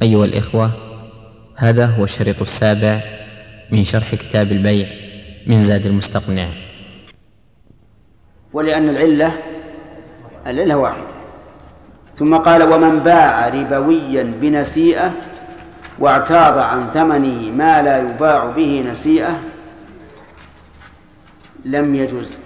أيها الإخوة، هذا هو الشريط السابع من شرح كتاب البيع من زاد المستقنع. ولأن العلة واحدة. ثم قال: ومن باع ربويا بنسيئة واعتاض عن ثمنه ما لا يباع به نسيئة لم يجوز.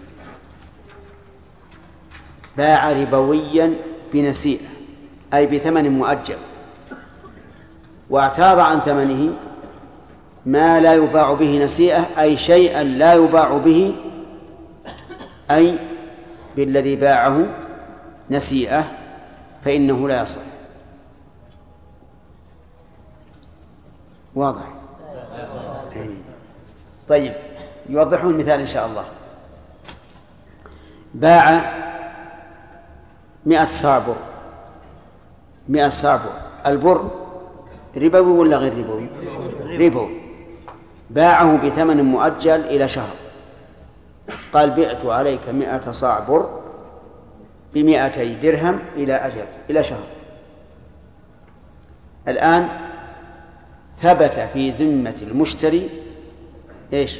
باع ربويا بنسيئة أي بثمن مؤجل، واعتاض عن ثمنه ما لا يباع به نسيئة أي شيئا لا يباع به، أي بالذي باعه نسيئة، فإنه لا يصح. واضح؟ طيب، يوضحون المثال إن شاء الله. باع 100 صاع بر، 100 صاع بر. البر ربوي ولا غير ربوي؟ ربوي. باعه بثمن مؤجل إلى شهر، قال: بعت عليك 100 صاع بر ب200 درهم إلى شهر. الآن ثبت في ذمة المشتري إيش؟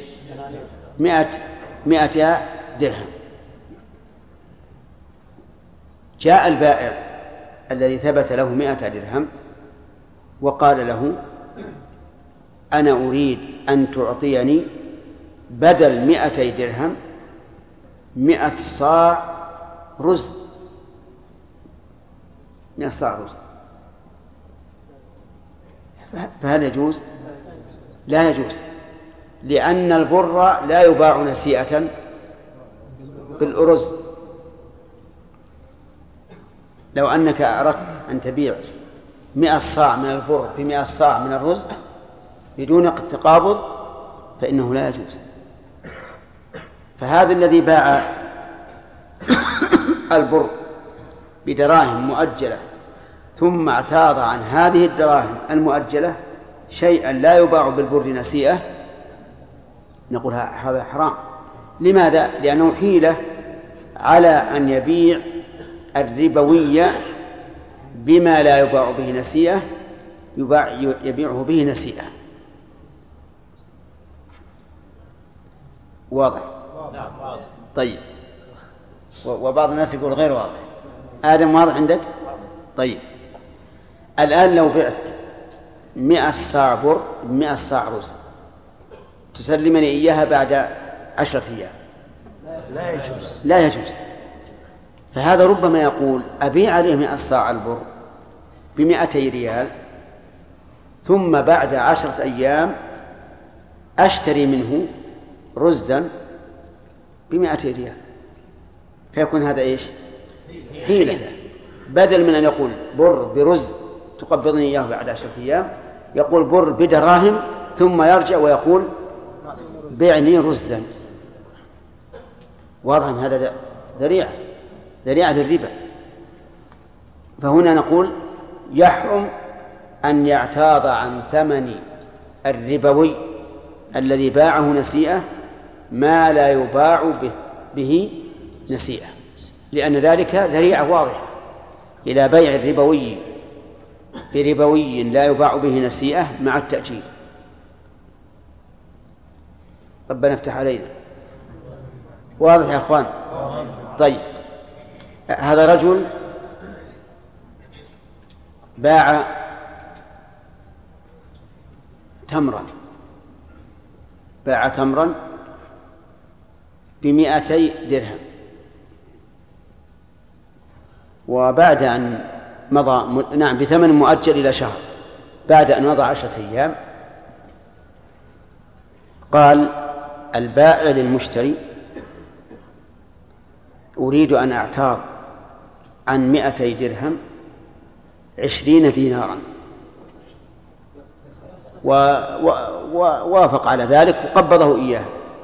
100 درهم. جاء البائع الذي ثبت له 100 درهم وقال له: أنا أريد أن تعطيني بدل 200 درهم 100 صاع رز. 100 صاع رز. فهل يجوز؟ لا يجوز، لأن البر لا يباع نسيئة بالأرز. لو أنك أردت أن تبيع 100 صاع من البر ب100 صاع من الرز بدون تقابض فإنه لا يجوز. فهذا الذي باع البر بدراهم مؤجلة ثم اعتاض عن هذه الدراهم المؤجلة شيئا لا يباع بالبر نسيئة، نقول هذا حرام. لماذا؟ لأنه حيلة على أن يبيع الربوية بما لا يباع به نسيئة يبيعه به نسيئة. واضح؟ طيب، وبعض الناس يقول غير واضح. آدم، واضح عندك؟ طيب، الآن لو بعت 100 صاع بر ب100 صاع رز تسلمني إياها بعد 10 أيام. لا يجوز. فهذا ربما يقول: أبيع عليه 100 صاع البر ب200 ريال، ثم بعد 10 أيام أشتري منه رزا ب200 ريال، فيكون هذا إيش؟ حيلة. بدل من أن يقول بر برز تقبضني إياه بعد 10 أيام، يقول بر بدراهم، ثم يرجع ويقول بعني رزا. واضح أن هذا ذريعة للربا. فهنا نقول: يحرم أن يعتاض عن ثمن الربوي الذي باعه نسيئة ما لا يباع به نسيئة، لأن ذلك ذريعة واضحة إلى بيع الربوي بربوي لا يباع به نسيئة مع التأجيل. ربنا افتح علينا. واضح يا أخوان؟ طيب، هذا رجل باع تمرا ب200 درهم، وبعد أن مضى بثمن مؤجل إلى شهر، بعد أن مضى 10 أيام قال البائع للمشتري: أريد أن أعتاض عن 200 درهم 20 دينارا، ووافق على ذلك وقبضه إياه.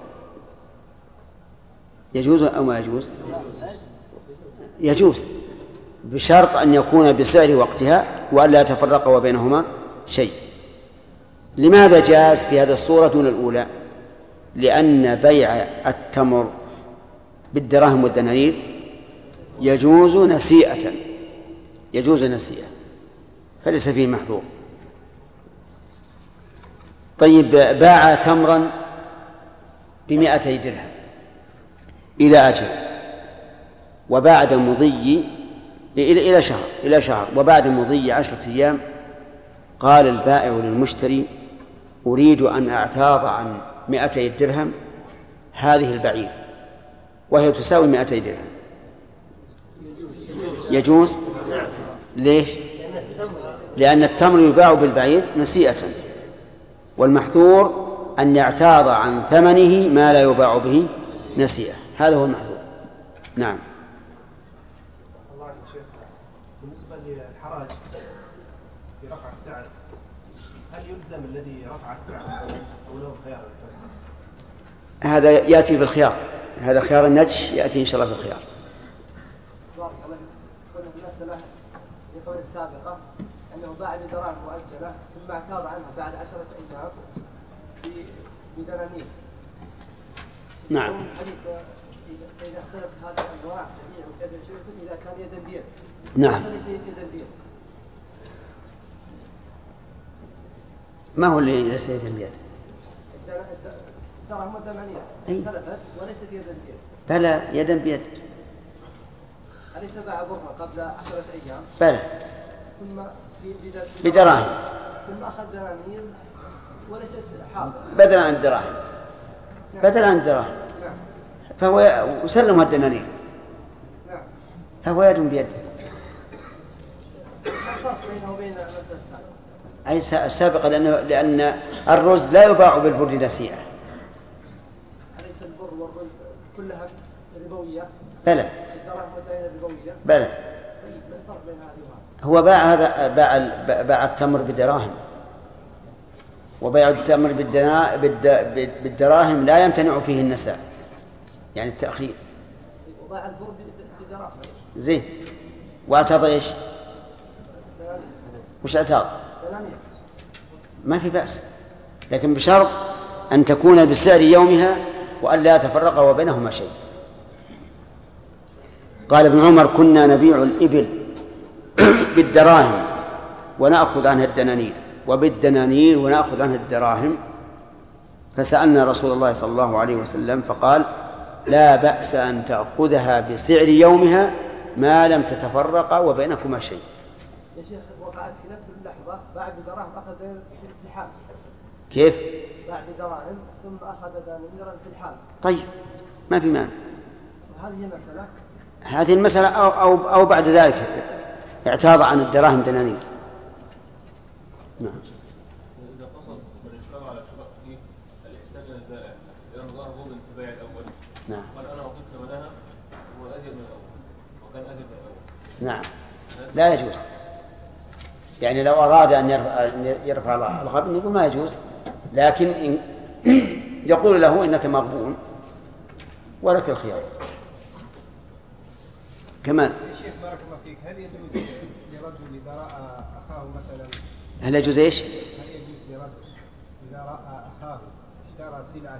يجوز أو ما يجوز؟ يجوز، بشرط أن يكون بسعر وقتها وألا يتفرق وبينهما شيء. لماذا جاز في هذه الصورة دون الأولى؟ لأن بيع التمر بالدراهم والدنانير يجوز نسيئة، فليس فيه محظور. طيب باع تمرا ب200 درهم إلى أجل، وبعد مضي إلى شهر، وبعد مضي 10 أيام قال البائع للمشتري: أريد أن أعتاض عن 200 درهم هذه البعير، وهي تساوي 200 درهم. يجوز؟ ليش؟ لأن التمر يباع بالبعير نسيئة، والمحذور أن يعتاض عن ثمنه ما لا يباع به نسيئة، هذا هو المحذور. نعم. الله يا شيخ، بالنسبة للحراج في رفع السعر، هل يلزم الذي رفع السعر أو له خيار الفاسد؟ هذا يأتي بالخيار، هذا خيار النجش يأتي إن شاء الله بالخيار. بارك الله فيك. قلنا في المسألة في القول السابقة أنه باع بدراهم مؤجلة ثم اعتاض عنها بعد 10 أيام بدنانير. نعم. إذا اختلف هذه الأنواع جميع وكذا شيء إذا كان يدا بيد. نعم. ليس يدا بيد. ما هو اللي ليس يدا بيد؟ الدراهم والدنانير اختلفت وليست يدا بيد. بلى يدا بيد. أليس باع برا قبل 10 أيام؟ بلى. ثم بدراهم. ثم أخذ دنانير وليست حاضر. بدلا عن الدراهم. بدلا عن الدراهم. نعم. فهو وسلمها الدنانير. نعم. فهو يد بيد. ما الفرق بينه وبين المسألة السابقة؟ أي السابقة لأن الرز لا يباع بالبر نسيئة. أليس البر والرز كلها ربوية؟ بلى. الدراهم والدنانير ربوية؟ بلى. طيب ما الفرق بين هذه وهذه؟ هو باع التمر بدراهم، وبيع التمر بالدراهم لا يمتنع فيه النساء، يعني التأخير. وباع البر بدراهم. زين. واعتاض ايش؟ وش اعتاض؟ ما في بأس، لكن بشرط أن تكون بسعر يومها وأن لا يتفرق وبينهما شيء. قال ابن عمر: كنا نبيع الإبل بالدراهم ونأخذ عنها الدنانير، وبالدنانير ونأخذ عنها الدراهم، فسألنا رسول الله صلى الله عليه وسلم فقال: لا بأس أن تأخذها بسعر يومها ما لم تتفرق وبينكما شيء. يا شيخ وقعت في نفس اللحظة باع بدراهم أخذ في الحال. كيف؟ باع بدراهم ثم أخذ دنانيرا في الحال. طيب ما في مانع. وهذه هي المسألة. هذه المسألة أو بعد ذلك اعتاض عن الدراهم دنانير. نعم. إذا قصد من اجتمع على شرطه الإحسان إلى البائع لأنه ظهر ظلم في البيع الأول. نعم. قال أنا أعطيت ثمنها وأزيد من الأول وكان أزيد من الأول. نعم. لا يجوز. يعني لو أراد أن يرفع الغبن يقول ما يجوز، لكن يقول له إنك مغبون ولك الخيار. كمان يا شيخ بارك الله فيك، هل يجوز لرجل إذا رأى أخاه مثلا، هل يجوز ايش؟ هل يجوز لرجل إذا رأى أخاه اشترى سلعة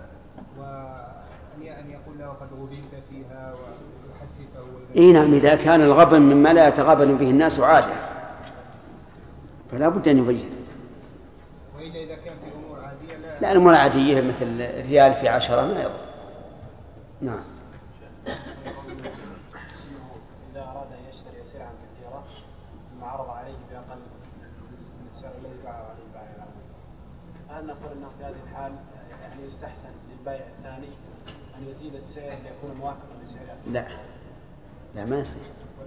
وأن يقول له قد غبنت فيها ويحسفه؟ اي نعم، إذا كان الغبن مما لا يتغابن به الناس عادة فلا بد أن يبين. وإلا إذا كان في أمور عادية لا الأمور العادية مثل ريال في 10 ما يضر. نعم. إذا أراد أن يشتري سلعة كثيرة ثم عرض عليه بأقل من السعر الذي باعه عليه البائع الأول، هل نقول أنه في هذه الحال يعني يستحسن للبائع الثاني أن يزيد السعر ليكون موافقا لسعره؟ لا ما يصير.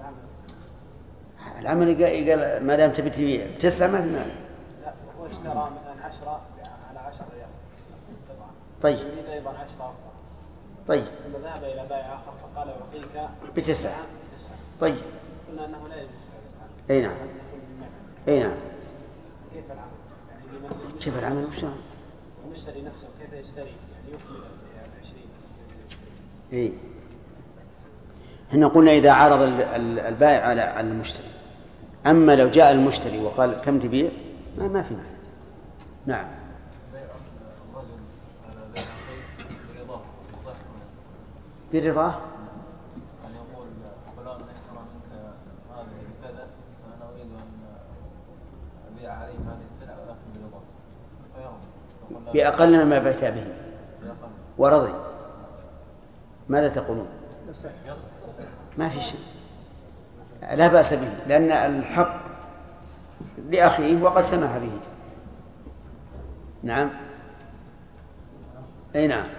العمل قال ما دام تبي تبيع ب9 ما في مانع. لا هو اشترى مثلا 10 على 10 ريال قطعة. طيب. يريد أيضا 10 أخرى. طيب. ثم ذهب إلى بائع آخر فقال أعطيك ب9. طيب. قلنا أنه لا يجوز. أي نعم. أي نعم. كيف العمل؟ يعني كيف العمل وش؟ المشتري نفسه كيف يشتري؟ يعني يكمل 20. إيه. هنا قلنا إذا عرض البائع على المشتري، أما لو جاء المشتري وقال كم تبيع ما في معنى. نعم. برضاه. أن يقول فلان اشترى منك هذه بكذا فأنا أريد أن بيع عليه هذه السلعة ولكن بنظام فيرضى بأقل مما بعت به ورضي، ماذا تقولون؟ ما في شيء، لا بأس به، لأن الحق لأخيه وقد سمح به. نعم. أي نعم.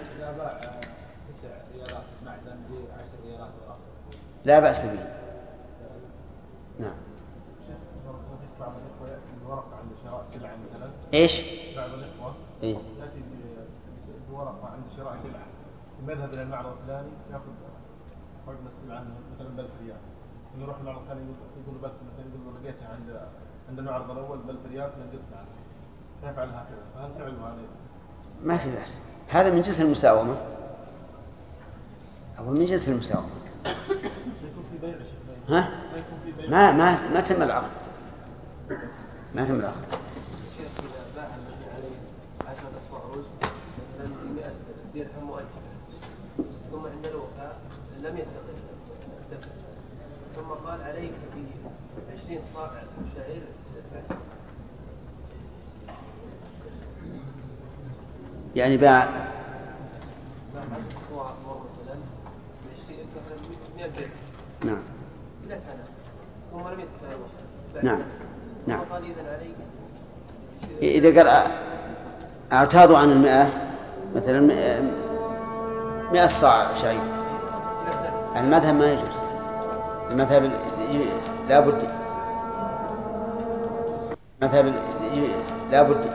لا بأس به. نعم. بعض الإخوة يأتي بورقة عند شراء سلعة مثلا. إيش؟ بعض الإخوة يأتي بورقة عند شراء سلعة، يذهب إلى المعرض الفلاني يأخذ حجم السلعة مثلا ب1000 ريال، يروح المعرض الثاني يقول ب1000 مثلا، يقول لقيتها عند المعرض الأول ب1000 ريال نقصنا عنها، فيفعل هكذا، فهل فعله هذا؟ ما في بأس، هذا من جنس المساومة، أو من جنس المساومة. ها؟ ما تم العقد، ما تم العقد. الشيخ إذا باع الذي عليه 10 أصبع رز مثلا 100 درهم مؤجلة، ثم عند الوفاء لم يستطع الدفع، ثم قال عليك ب 20 صاع شعير فاتح، يعني باع 10 أصبع مثلا 100 درهم. نعم. إلى سنة ثم لم يستطع الوفاء. نعم. نعم. قال إذن عليك إذا قال اعتاضوا عن 100 مثلا 100 صاع شعير، المذهب ما يجوز، المذهب لا بد، المذهب لا بد،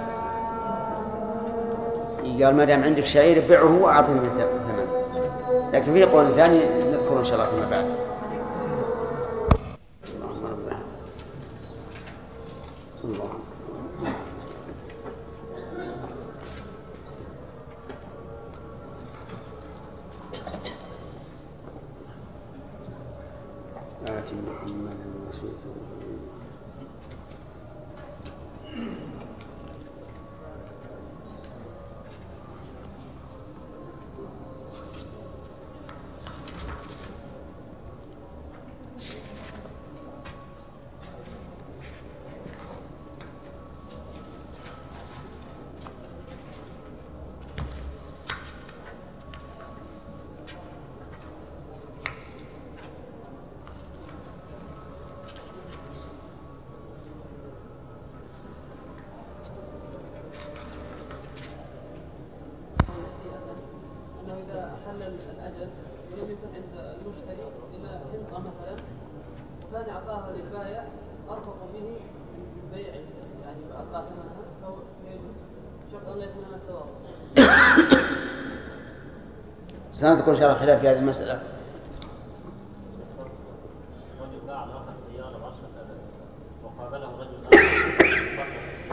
قال ما دام عندك شعير بيعه وأعطني ثمن. لكن في قول ثاني نذكره إن شاء الله فيما بعد. آتي محمدا وسيلته. الأجل ولم يكن عند المشتري إلا حنطة مثلا، وكان أعطاها للبائع أرفق به من بيع، يعني أعطاه ثمنها، فهو يجوز شرط أن يكون هناك تواصل. سنذكر شرح خلاف في هذه المسألة. رجل باع لآخر سيارة ب10,000 وقابله رجل آخر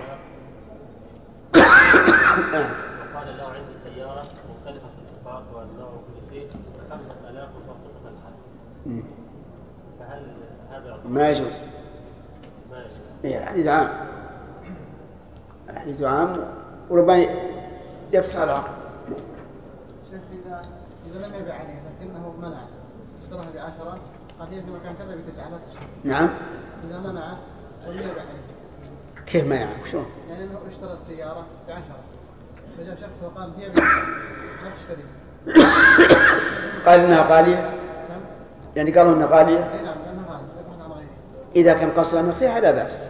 وقال له عندي سيارة مختلفة في الصفات والنوع وكل شيء 5,000 وصفة الحال، فهل هذا ما يجوز؟ ما يجوز. الحديث عام، الحديث عام وربما يفسخ العقد. شيخ إذا لم يبيع عليه لكنه منع اشتراها ب10 قد هي في مكان كذا ب9 لا تشتري. نعم. إذا منع ولم يبيع عليه. كيف ما يعرف شلون؟ يعني أنه اشترى السيارة ب10 فجاء شخص وقال هي ب10 لا تشتري. قال إنها غالية. يعني قالوا إنها غالية. أي نعم لأنها غالية تبحث عن غيرها. إذا كان قصده النصيحة لا بأس.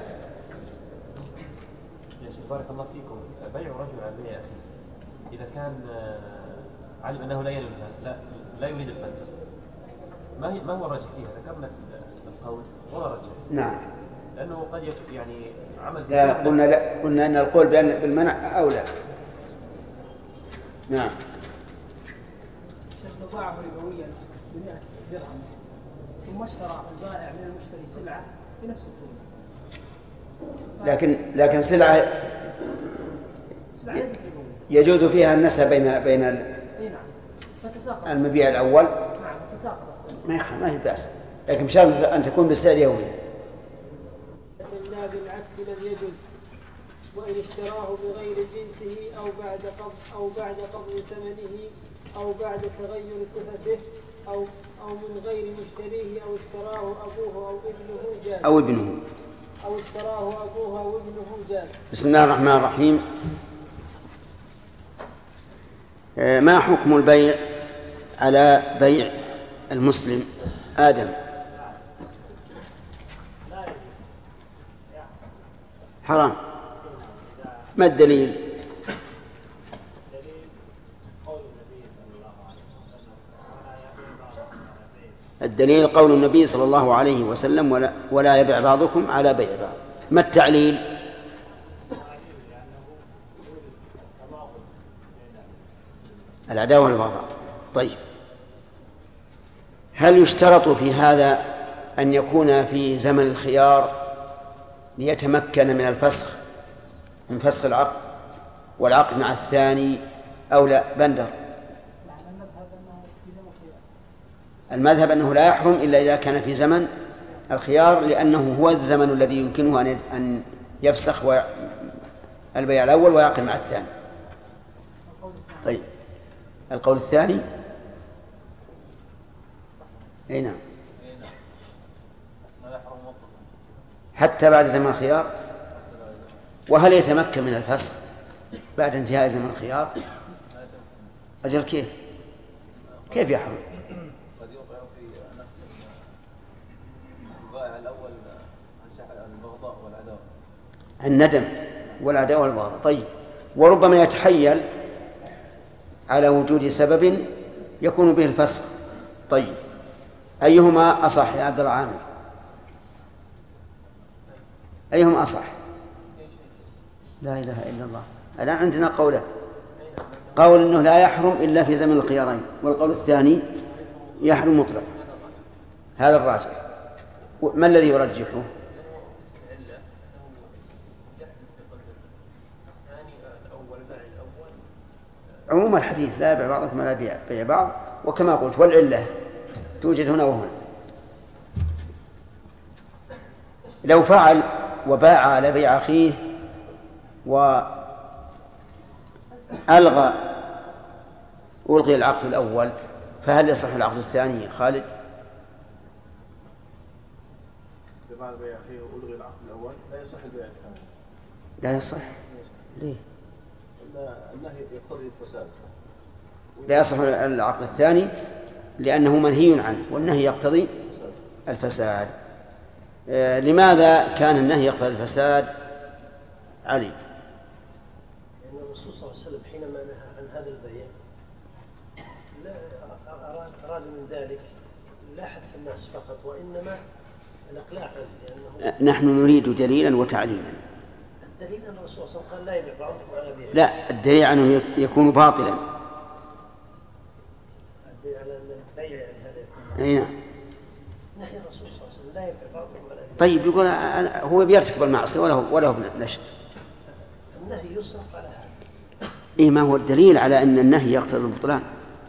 يا شيخ بارك الله فيكم، بيع رجل عن بيع أخيه إذا كان علم أنه لا يريد الفسخ، ما هو الرجح فيها؟ ذكرنا القول ولا رجح؟ نعم. لأنه قد يعني عمل لا قلنا أن القول بالمنع أولى. نعم. شيخ لو باعه ربويا ب100 درهم ثم اشترى البائع من المشتري سلعة بنفس القيمة، لكن سلعة يجوز فيها النسب بين المبيع الأول. ما في بأس، لكن بشرط أن تكون بالسعر يومي. لا بالعكس لم يجوز، وإن اشتراه بغير جنسه أو بعد قبض ثمنه أو بعد تغير صفته أو من غير مشتريه أو اشتراه أبوه أو ابنه جاز. أو ابنه. أو اشتراه أبوها وابنه جاز. بسم الله الرحمن الرحيم. ما حكم البيع على بيع المسلم آدم؟ حرام. ما الدليل؟ الدليل قول النبي صلى الله عليه وسلم ولا يبيع بعضكم على بيع بعض. ما التعليل؟ العداوة والبغضاء. طيب، هل يشترط في هذا أن يكون في زمن الخيار ليتمكن من الفسخ، من فسخ العقد والعقد مع الثاني، أو لا؟ بندر. المذهب أنه لا يحرم إلا إذا كان في زمن الخيار، لأنه هو الزمن الذي يمكنه أن يفسخ البيع الأول ويعقد مع الثاني. طيب، القول الثاني أي نعم، حتى بعد زمن الخيار. وهل يتمكن من الفسخ بعد انتهاء زمن الخيار؟ أجل كيف يحرم؟ قد يوقع في نفس البائع الأول البغضاء والعداوة، الندم والعداوة والبغضاء. طيب، وربما يتحيل على وجود سبب يكون به الفسخ. طيب، أيهما أصح يا عبد العامر؟ أيهما أصح؟ لا إله إلا الله. الآن عندنا قولان: قول أنه لا يحرم إلا في زمن الخيارين، والقول الثاني يحرم مطلقا. هذا الراجح. ما الذي يرجحه؟ عموم الحديث لا يبيع بعضكم لا بيع بعض، وكما قلت والعلة توجد هنا وهنا. لو فعل وباع على بيع أخيه ألغي العقد الأول، فهل يصح العقد الثاني يا خالد؟ بمعنى بيع أخيه وألغي العقد الأول لا يصح البيع الثاني. لا يصح. ليه؟ النهي يقتضي الفساد. لا يصح العقد الثاني لأنه منهي عنه، والنهي يقتضي الفساد. لماذا كان النهي يقتضي الفساد؟ علي. لأن الرسول صلى الله عليه وسلم حينما نهى عن هذا البيع أراد من ذلك لا حث الناس فقط، وإنما الإقلاع عنه، لأنه نحن نريد دليلا وتعليلا. الدليل أن الرسول صلى الله عليه وسلم قال لا يبيع بعضكم على بيع. لا، الدليل أنه يكون باطلا. الدليل على أن البيع يعني هذا يكون أي نعم. نهي الرسول صلى الله عليه وسلم لا يبيع بعضكم على بيع. طيب، يقول هو بيرتكب المعصية وله نشد. النهي يصرف على هذا. إيه، ما هو الدليل على أن النهي يقتضي البطلان؟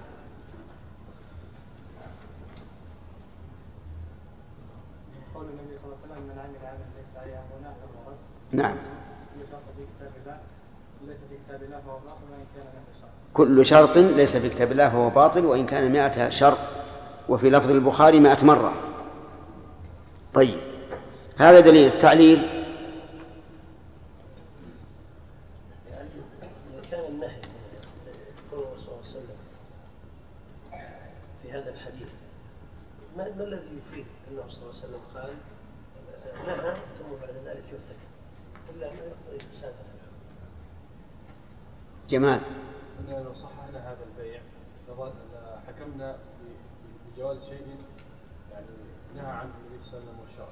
قول النبي صلى الله عليه وسلم: من عمل عملا ليس عليه امرنا فهو رد. نعم. كل شرط في كتاب الله ليس في كتاب الله فهو باطل، وان كان 100 شرط. كل شرط ليس في كتاب الله فهو باطل وإن كان 100 شرط، وفي لفظ البخاري 100 مرة. طيب، هذا دليل. التعليل: إذا كان النهي يقول الرسول صلى الله عليه وسلم في هذا الحديث، ما الذي يفيد أنه صلى الله عليه وسلم قال نهى ثم بعد ذلك يرتكب، إلا ما يقضي فساد هذا العمل؟ جمال. أننا لو صححنا هذا البيع حكمنا بجواز شيء يعني نهى عنه النبي صلى الله عليه وسلم والشرع،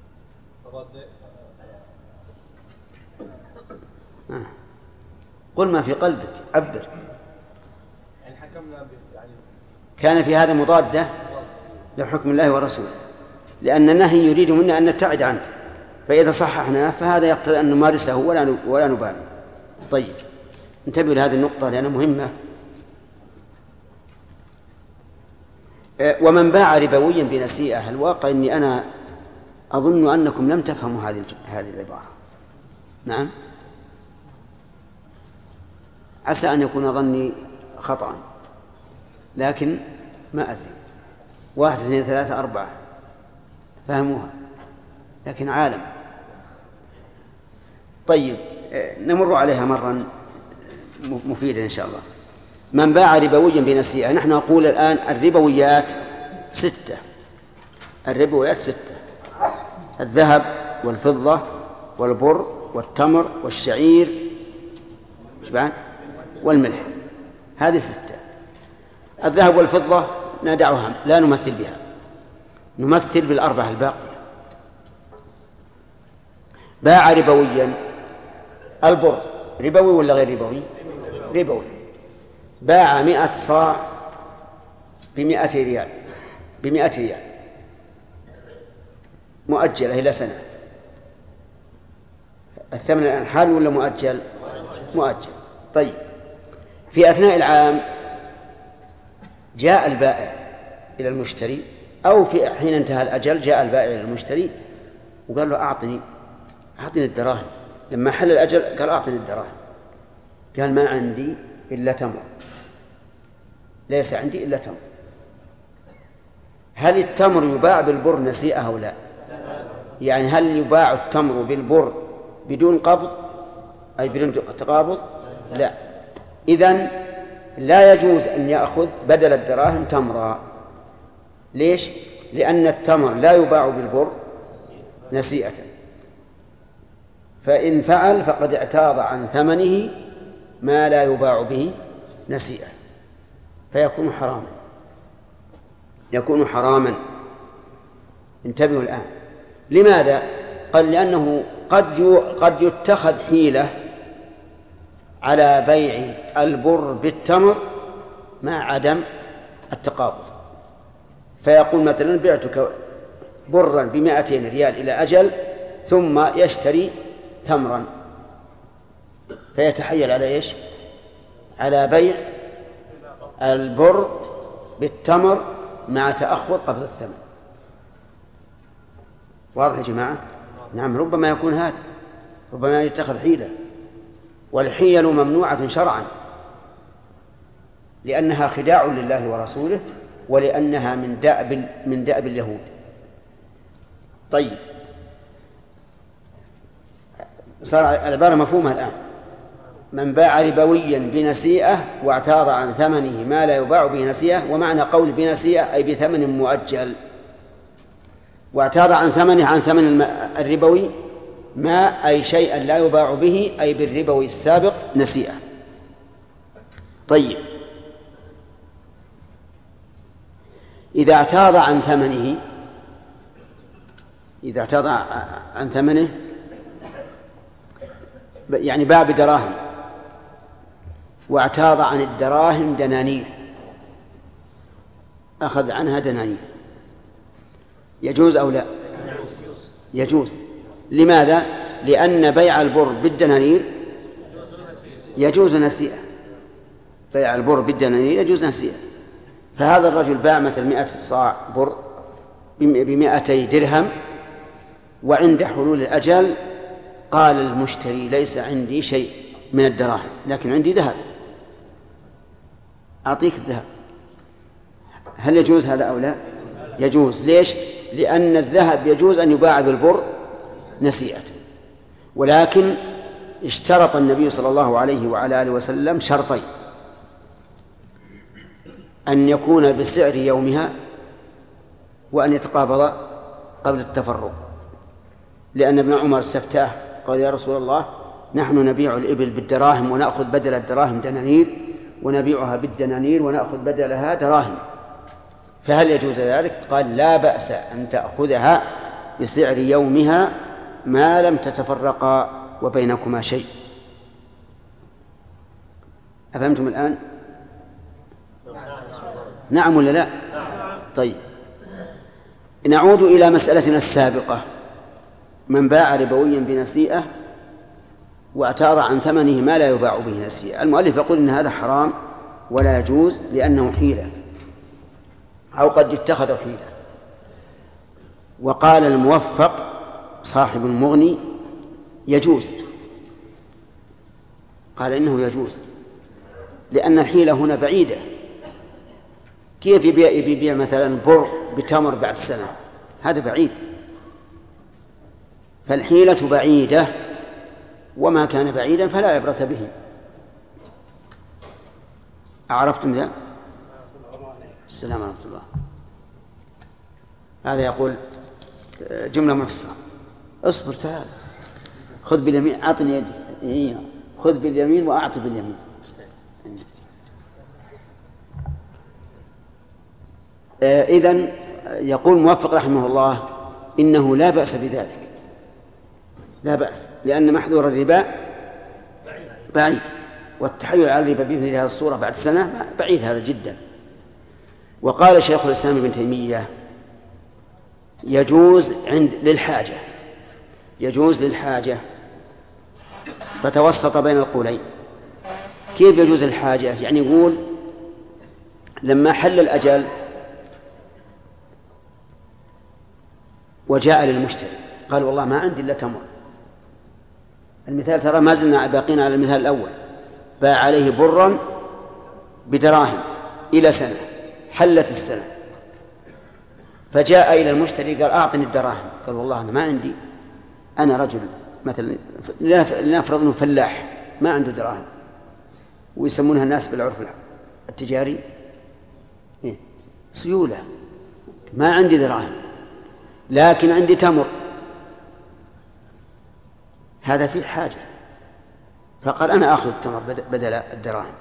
قل ما في قلبك، عبر. يعني حكمنا يعني كان في هذا مضادة لحكم الله ورسوله، لأن النهي يريد منا أن نبتعد عنه، فإذا صححناه فهذا يقتضي أن نمارسه ولا نبالي. طيب، انتبهوا لهذه النقطة لأنها مهمة. ومن باع ربويا بنسيئة، الواقع أني أنا أظن أنكم لم تفهموا هذه العبارة. نعم، عسى أن يكون ظني خطأ، لكن ما أدري. 1 2 3 4 فهموها، لكن عالم طيب نمر عليها مرة مفيدة إن شاء الله. من باع ربويا بنسيئة، نحن نقول الآن الربويات 6. الربويات 6: الذهب والفضة والبر والتمر والشعير والملح. هذه 6. الذهب والفضة ندعها، لا نمثل بها، نمثل بالأربعة الباقية. باع ربويا، البر ربوي ولا غير ربوي؟ ربوي. باع 100 صاع ب100 ريال، ب100 ريال مؤجلة إلى سنة. الثمن الآن حال ولا مؤجل؟ مؤجل. طيب في أثناء العام جاء البائع إلى المشتري، أو في حين انتهى الأجل جاء البائع إلى المشتري وقال له أعطني الدراهم. لما حل الأجل قال أعطني الدراهم، قال ما عندي إلا تمر، ليس عندي إلا تمر. هل التمر يباع بالبر نسيئة أو لا؟ يعني هل يباع التمر بالبر بدون قبض أي بدون تقابض؟ لا. إذن لا يجوز أن يأخذ بدل الدراهم تمرا. ليش؟ لأن التمر لا يباع بالبر نسيئة، فإن فعل فقد اعتاض عن ثمنه ما لا يباع به نسيئة، فيكون حراما، يكون حراما. انتبهوا الآن. لماذا؟ قال لأنه قد يتخذ حيلة على بيع البر بالتمر مع عدم التقابض، فيقول مثلا بعتك برا ب200 ريال إلى أجل، ثم يشتري تمرا، فيتحيل على إيش؟ على بيع البر بالتمر مع تأخر قبض الثمن. واضح يا جماعة؟ نعم، ربما يكون هذا، ربما يتخذ حيلة، والحيل ممنوعة شرعا لأنها خداع لله ورسوله، ولأنها من دأب اليهود. طيب صار العبارة مفهومة الآن. من باع ربويا بنسيئة واعتاض عن ثمنه ما لا يباع به نسيئة، ومعنى قول بنسيئة أي بثمن مؤجل، واعتاض عن ثمنه عن ثمن الربوي ما أي شيئا لا يباع به أي بالربوي السابق نسيئة. طيب إذا اعتاض عن ثمنه يعني باع بدراهم واعتاض عن الدراهم دنانير، أخذ عنها دنانير، يجوز أو لا؟ يجوز. لماذا؟ لأن بيع البر بالدنانير يجوز نسيئة، بيع البر بالدنانير يجوز نسيئة. فهذا الرجل باع مثل 100 صاع بر ب200 درهم، وعند حلول الأجل قال المشتري ليس عندي شيء من الدراهم لكن عندي ذهب، أعطيك الذهب. هل يجوز هذا أو لا؟ يجوز. ليش؟ لأن الذهب يجوز أن يباع بالبر نسيئة، ولكن اشترط النبي صلى الله عليه وعلى آله وسلم شرطين: أن يكون بسعر يومها، وأن يتقابض قبل التفرق. لأن ابن عمر استفتاه قال يا رسول الله نحن نبيع الإبل بالدراهم ونأخذ بدل الدراهم دنانير، ونبيعها بالدنانير ونأخذ بدلها دراهم، فهل يجوز ذلك؟ قال لا بأس أن تأخذها بسعر يومها ما لم تتفرقا وبينكما شيء. أفهمتم الآن؟ نعم ولا لا؟ طيب نعود إلى مسألتنا السابقة. من باع ربويا بنسيئة واعتاض عن ثمنه ما لا يباع به نسيئة، المؤلف يقول إن هذا حرام ولا يجوز لأنه حيلة أو قد يتخذ حيلة. وقال الموفق صاحب المغني يجوز، قال إنه يجوز لأن الحيلة هنا بعيدة. كيف يبيع مثلا بر بتمر بعد سنة؟ هذا بعيد، فالحيلة بعيدة وما كان بعيدا فلا عبرة به. أعرفتم ذا؟ السلام ورحمة الله. هذا يقول جملة مفصلة. اصبر تعال خذ باليمين أعطني يدي، خذ باليمين وأعطي باليمين. إذن يقول موفق رحمه الله إنه لا بأس بذلك، لا بأس، لأن محذور الربا بعيد، والتحيل على الربا بمثل هذه الصورة بعد سنة بعيد هذا جدا. وقال شيخ الإسلام ابن تيمية يجوز للحاجة، يجوز للحاجة، فتوسط بين القولين. كيف يجوز للحاجة؟ يعني يقول لما حل الأجل وجاء للمشتري قال والله ما عندي إلا تمر، المثال ترى ما زلنا باقين على المثال الأول، باع عليه برا بدراهم إلى سنة، حلت السنة، فجاء إلى المشتري قال أعطني الدراهم، قال والله أنا ما عندي، أنا رجل مثلا لنفرض أنه فلاح ما عنده دراهم، ويسمونها الناس بالعرف التجاري سيولة، ما عندي دراهم لكن عندي تمر، هذا فيه حاجة، فقال أنا أخذ التمر بدل الدراهم.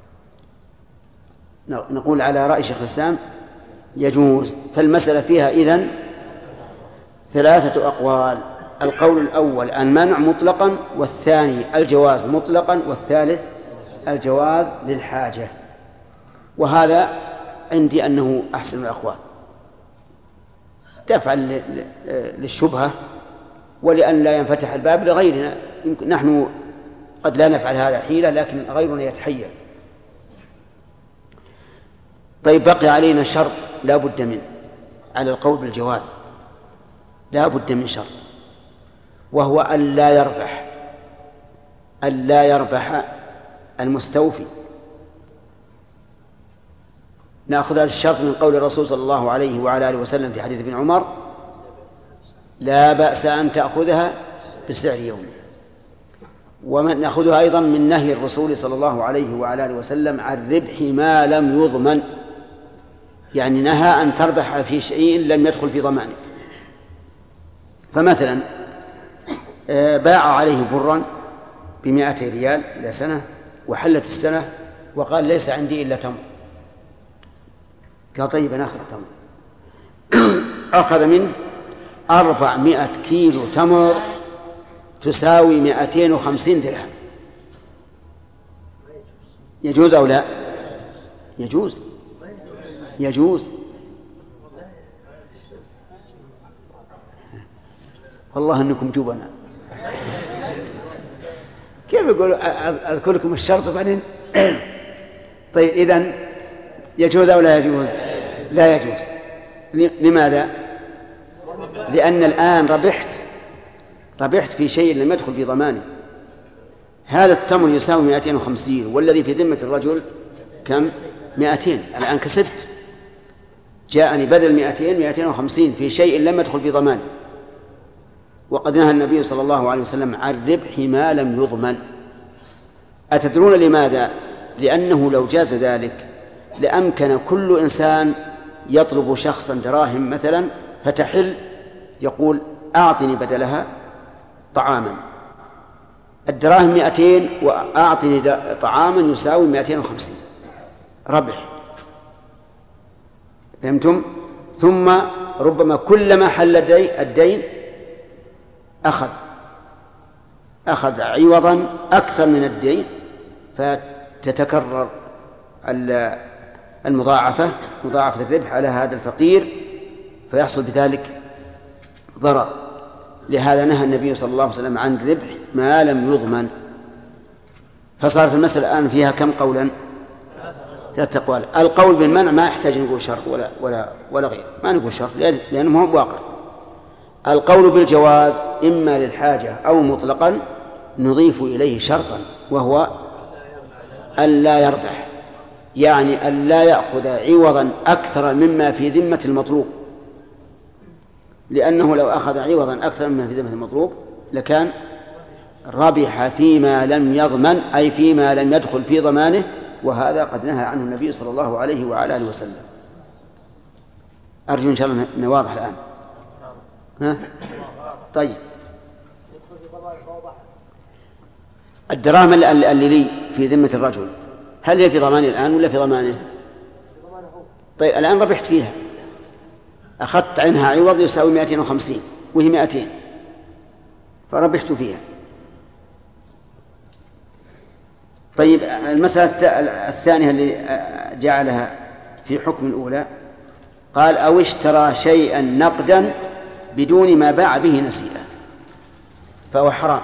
نقول على رأي شيخ الإسلام يجوز. فالمسألة فيها إذن ثلاثة أقوال: القول الأول المنع مطلقا، والثاني الجواز مطلقا، والثالث الجواز للحاجة. وهذا عندي أنه أحسن الأقوال دفعا للشبهة ولأن لا ينفتح الباب لغيرنا. يمكن نحن قد لا نفعل هذا حيلة لكن غيرنا يتحير. طيب بقي علينا شرط لا بد منه على القول بالجواز، لا بد من شرط، وهو ألا يربح المستوفي. نأخذ هذا الشرط من قول الرسول صلى الله عليه وعلى آله وسلم في حديث ابن عمر: لا بأس أن تأخذها بسعر يومه. ونأخذها أيضا من نهي الرسول صلى الله عليه وعلى آله وسلم عن ربح ما لم يضمن، يعني نهى أن تربح في شيء لم يدخل في ضمانه. فمثلا باع عليه برا ب200 ريال إلى سنة، وحلت السنة وقال ليس عندي إلا تمر، قال طيب نأخذ التمر. أخذ منه 400 كيلو تمر تساوي 250 درهم. يجوز أو لا؟ يجوز، يجوز. والله أنكم جبنا. كيف يقول أذكر لكم الشرط وبعدين طيب إذن يجوز أو لا يجوز؟ لا يجوز. لماذا؟ لأن الآن ربحت في شيء لم يدخل في ضمانه. هذا التمر يساوي 250، والذي في ذمة الرجل كم؟ 200. الآن كسبت، جاءني بدل 250 في شيء لم يدخل في ضمانه. وقد نهى النبي صلى الله عليه وسلم عن ربح ما لم يضمن. أتدرون لماذا؟ لأنه لو جاز ذلك لأمكن كل إنسان يطلب شخصا دراهم مثلا فتحل يقول أعطني بدلها طعاما، الدراهم 200 وأعطني طعاما يساوي 250، ربح. فهمتم؟ ثم ربما كلما حل الدين أخذ عوضا أكثر من الدين، فتتكرر مضاعفة الربح على هذا الفقير، فيحصل بذلك ضرر. لهذا نهى النبي صلى الله عليه وسلم عن ربح ما لم يضمن. فصارت المسألة الآن فيها كم قولا؟ 3 أقوال. القول بالمنع ما يحتاج نقول شرط ولا غير، ما نقول شرط لأنه هو واقع. القول بالجواز إما للحاجة أو مطلقا نضيف إليه شرطا، وهو ألا يربح، يعني ألا يأخذ عوضا أكثر مما في ذمة المطلوب، لأنه لو أخذ عوضا أكثر مما في ذمة المطلوب لكان ربح فيما لم يضمن، أي فيما لم يدخل في ضمانه، وهذا قد نهى عنه النبي صلى الله عليه وعلى آله وسلم. أرجو إن شاء الله أنه واضح الآن. ها؟ طيب، الدراهم اللي لي في ذمة الرجل هل هي في ضماني الآن ولا في ضمانه؟ طيب الآن ربحت فيها، أخذت عنها عوض يساوي 250 وهي 200، فربحت فيها. طيب المسألة الثانية اللي جعلها في حكم الأولى، قال أو اشترى شيئا نقدا بدون ما باع به نسيئا، فهو حرام،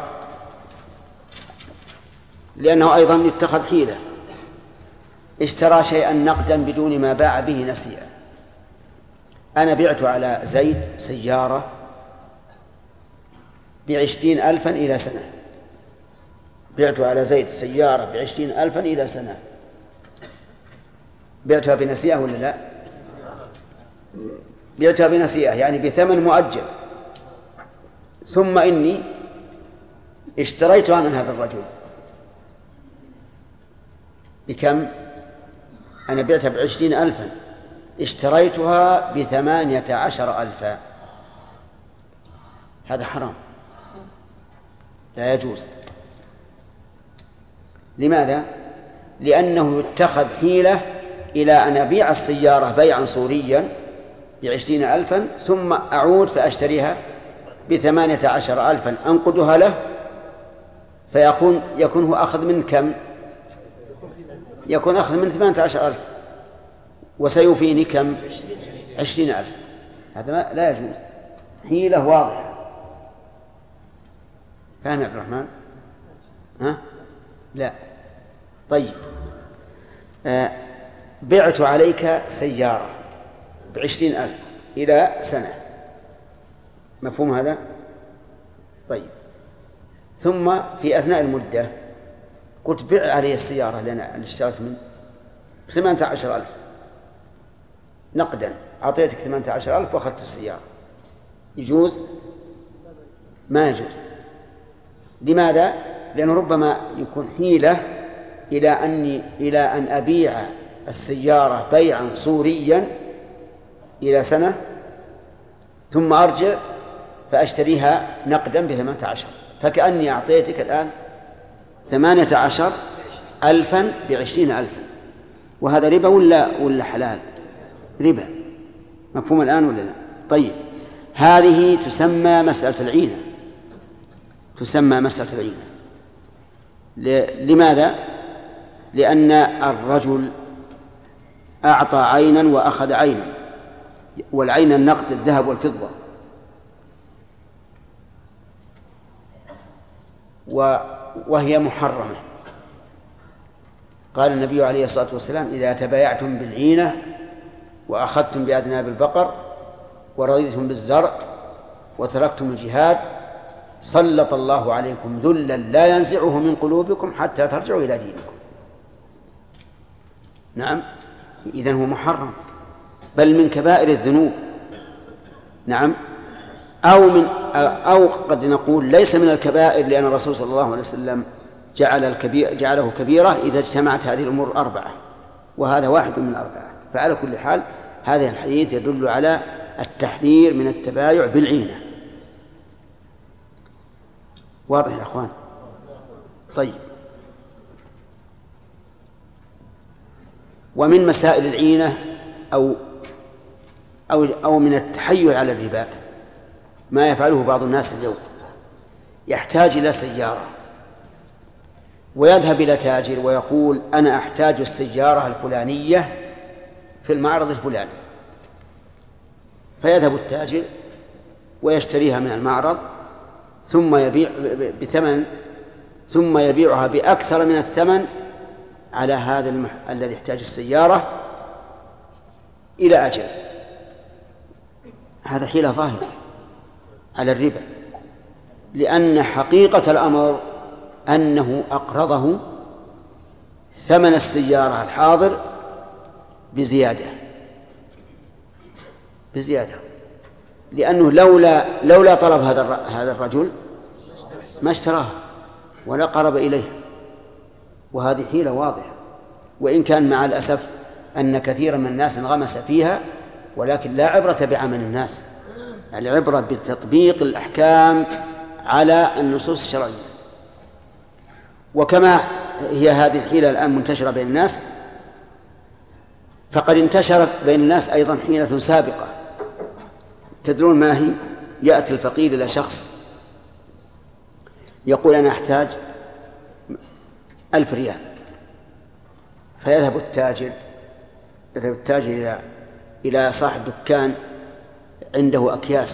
لأنه أيضا يتخذ حيلة. اشترى شيئا نقدا بدون ما باع به نسيئا. أنا بعت على زيد سيارة ب20,000 إلى سنة، بعت على زيد سيارة ب20,000 إلى سنة، بعتها بنسيئة ولا لا؟ بعتها بنسيئة يعني بثمن مؤجل، ثم إني اشتريتها من هذا الرجل بكم؟ أنا بعتها ب20,000، اشتريتها ب18,000. هذا حرام، لا يجوز. لماذا؟ لأنه يتخذ حيلة إلى أن أبيع السيارة بيعا صوريا ب20,000 ثم أعود فأشتريها ب18,000 أنقدها له، يكون هو أخذ من كم؟ يكون أخذ من 18,000 وسيوفيني كم؟ 20,000. هذا لا يجوز، حيلة واضحة. فاهم يا عبد الرحمن؟ ها؟ لا. طيب، بعت عليك سيارة ب20,000 إلى سنة، مفهوم هذا؟ طيب، ثم في أثناء المدة قلت بيع علي السيارة اللي اشتريت منه 18,000 نقدا، أعطيتك 18,000 وأخذت السيارة، يجوز؟ ما يجوز. لماذا؟ لأنه ربما يكون حيلة إلى أن أبيع السيارة بيعا صوريا إلى سنة ثم أرجع فأشتريها نقدا ب18، فكأني أعطيتك الآن 18,000 ب20,000، وهذا ربا ولا حلال؟ ربا. مفهوم الآن ولا لا؟ طيب، هذه تسمى مسألة العينة، تسمى مسألة العينة. لماذا؟ لأن الرجل أعطى عينا وأخذ عينا، والعين النقد الذهب والفضة، وهي محرمة. قال النبي عليه الصلاة والسلام: إذا تبايعتم بالعينة وأخذتم بأذناب البقر ورضيتم بالزرع وتركتم الجهاد سلط الله عليكم ذلا لا ينزعه من قلوبكم حتى ترجعوا إلى دينكم. نعم، إذن هو محرم، بل من كبائر الذنوب. نعم، أو قد نقول ليس من الكبائر، لأن الرسول صلى الله عليه وسلم جعله كبيرة إذا اجتمعت هذه الأمور 4، وهذا واحد من 4. فعلى كل حال هذا الحديث يدل على التحذير من التبايع بالعينة. واضح يا أخوان؟ طيب، ومن مسائل العينة أو من التحيل على الربا ما يفعله بعض الناس اليوم. يحتاج إلى سيارة ويذهب إلى تاجر ويقول: أنا أحتاج السيارة الفلانية في المعرض الفلاني، فيذهب التاجر ويشتريها من المعرض ثم يبيع بثمن، ثم يبيعها بأكثر من الثمن على هذا الذي يحتاج السيارة إلى أجل. هذا حيلة ظاهرة على الربا، لأن حقيقة الأمر أنه أقرضه ثمن السيارة الحاضر بزيادة، لأنه لولا طلب هذا الرجل ما اشتراه، ولا قرب إليها، وهذه حيلة واضحة، وإن كان مع الأسف أن كثيرا من الناس انغمس فيها، ولكن لا عبرة بعمل الناس، العبرة بتطبيق الأحكام على النصوص الشرعية. وكما هي هذه الحيلة الآن منتشرة بين الناس، فقد انتشرت بين الناس أيضا حيلة سابقة. تدرون ما هي؟ يأتي الفقير إلى شخص يقول أنا أحتاج 1000 ريال، فيذهب التاجر إلى صاحب دكان عنده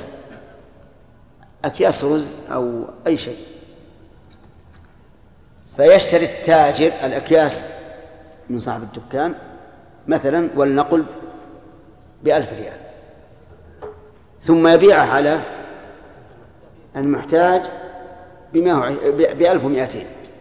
أكياس رز أو أي شيء، فيشتري التاجر الأكياس من صاحب الدكان مثلا ولنقل ب1000 ريال، ثم يبيعه على المحتاج ب1200.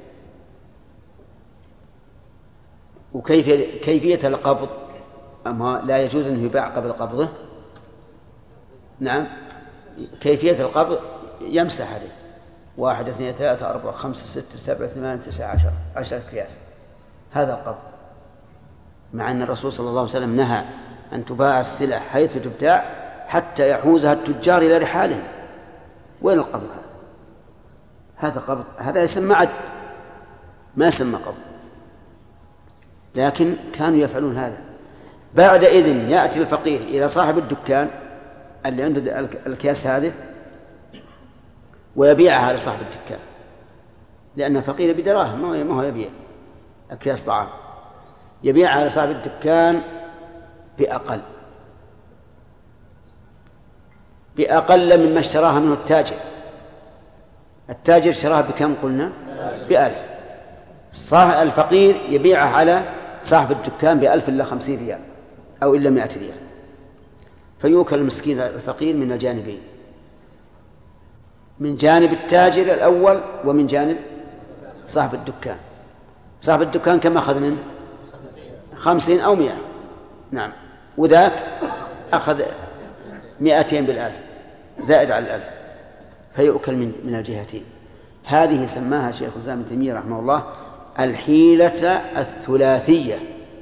وكيفية القبض أما لا يجوز أن يباع قبل قبضه؟ نعم، كيفية القبض يمسح عليه 1 2 3 4 5 6 7 8 9 10 أكياس، هذا القبض، مع أن الرسول صلى الله عليه وسلم نهى أن تباع السلع حيث تبتاع حتى يحوزها التجار إلى رحالهم. وين القبض هذا؟ هذا قبض، هذا يسمى عد، ما يسمى قبض، لكن كانوا يفعلون هذا. بعد إذن يأتي الفقير إلى صاحب الدكان اللي عنده الأكياس هذه ويبيعها لصاحب الدكان، لأن الفقير بدراهم ما هو يبيع أكياس طعام، يبيعها لصاحب الدكان بأقل مما اشتراها منه التاجر. التاجر اشتراها بكم قلنا؟ ب1000. الفقير يبيعها على صاحب الدكان ب1000 إلا 50 ريال أو إلا 100 ريال، فيوكل المسكين الفقير من الجانبين، من جانب التاجر الأول ومن جانب صاحب الدكان. صاحب الدكان كم أخذ منه؟ 50 أو 100، نعم، وذاك أخذ 200 بالألف زائد على 1000، فيؤكل من الجهتين. هذه سماها شيخ الإسلام ابن تيمية رحمه الله الحيلة الثلاثية،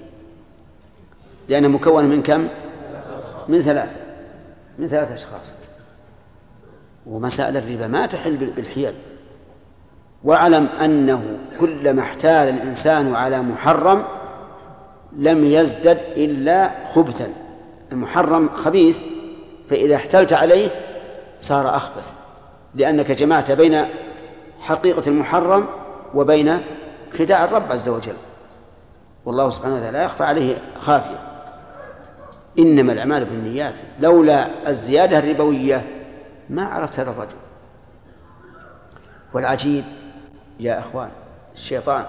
لأنها مكونة من كم؟ من 3 أشخاص. ومسائل الربا ما تحل بالحيل. واعلم أنه كلما احتال الإنسان على محرم لم يزدد إلا خبثا. المحرم خبيث، فإذا احتلت عليه صار أخبث، لأنك جمعت بين حقيقة المحرم وبين خداع الرب عز وجل، والله سبحانه وتعالى لا يخفى عليه خافية. إنما الأعمال بالنيات، لولا الزيادة الربوية ما عرفت هذا الرجل. والعجيب يا أخوان، الشيطان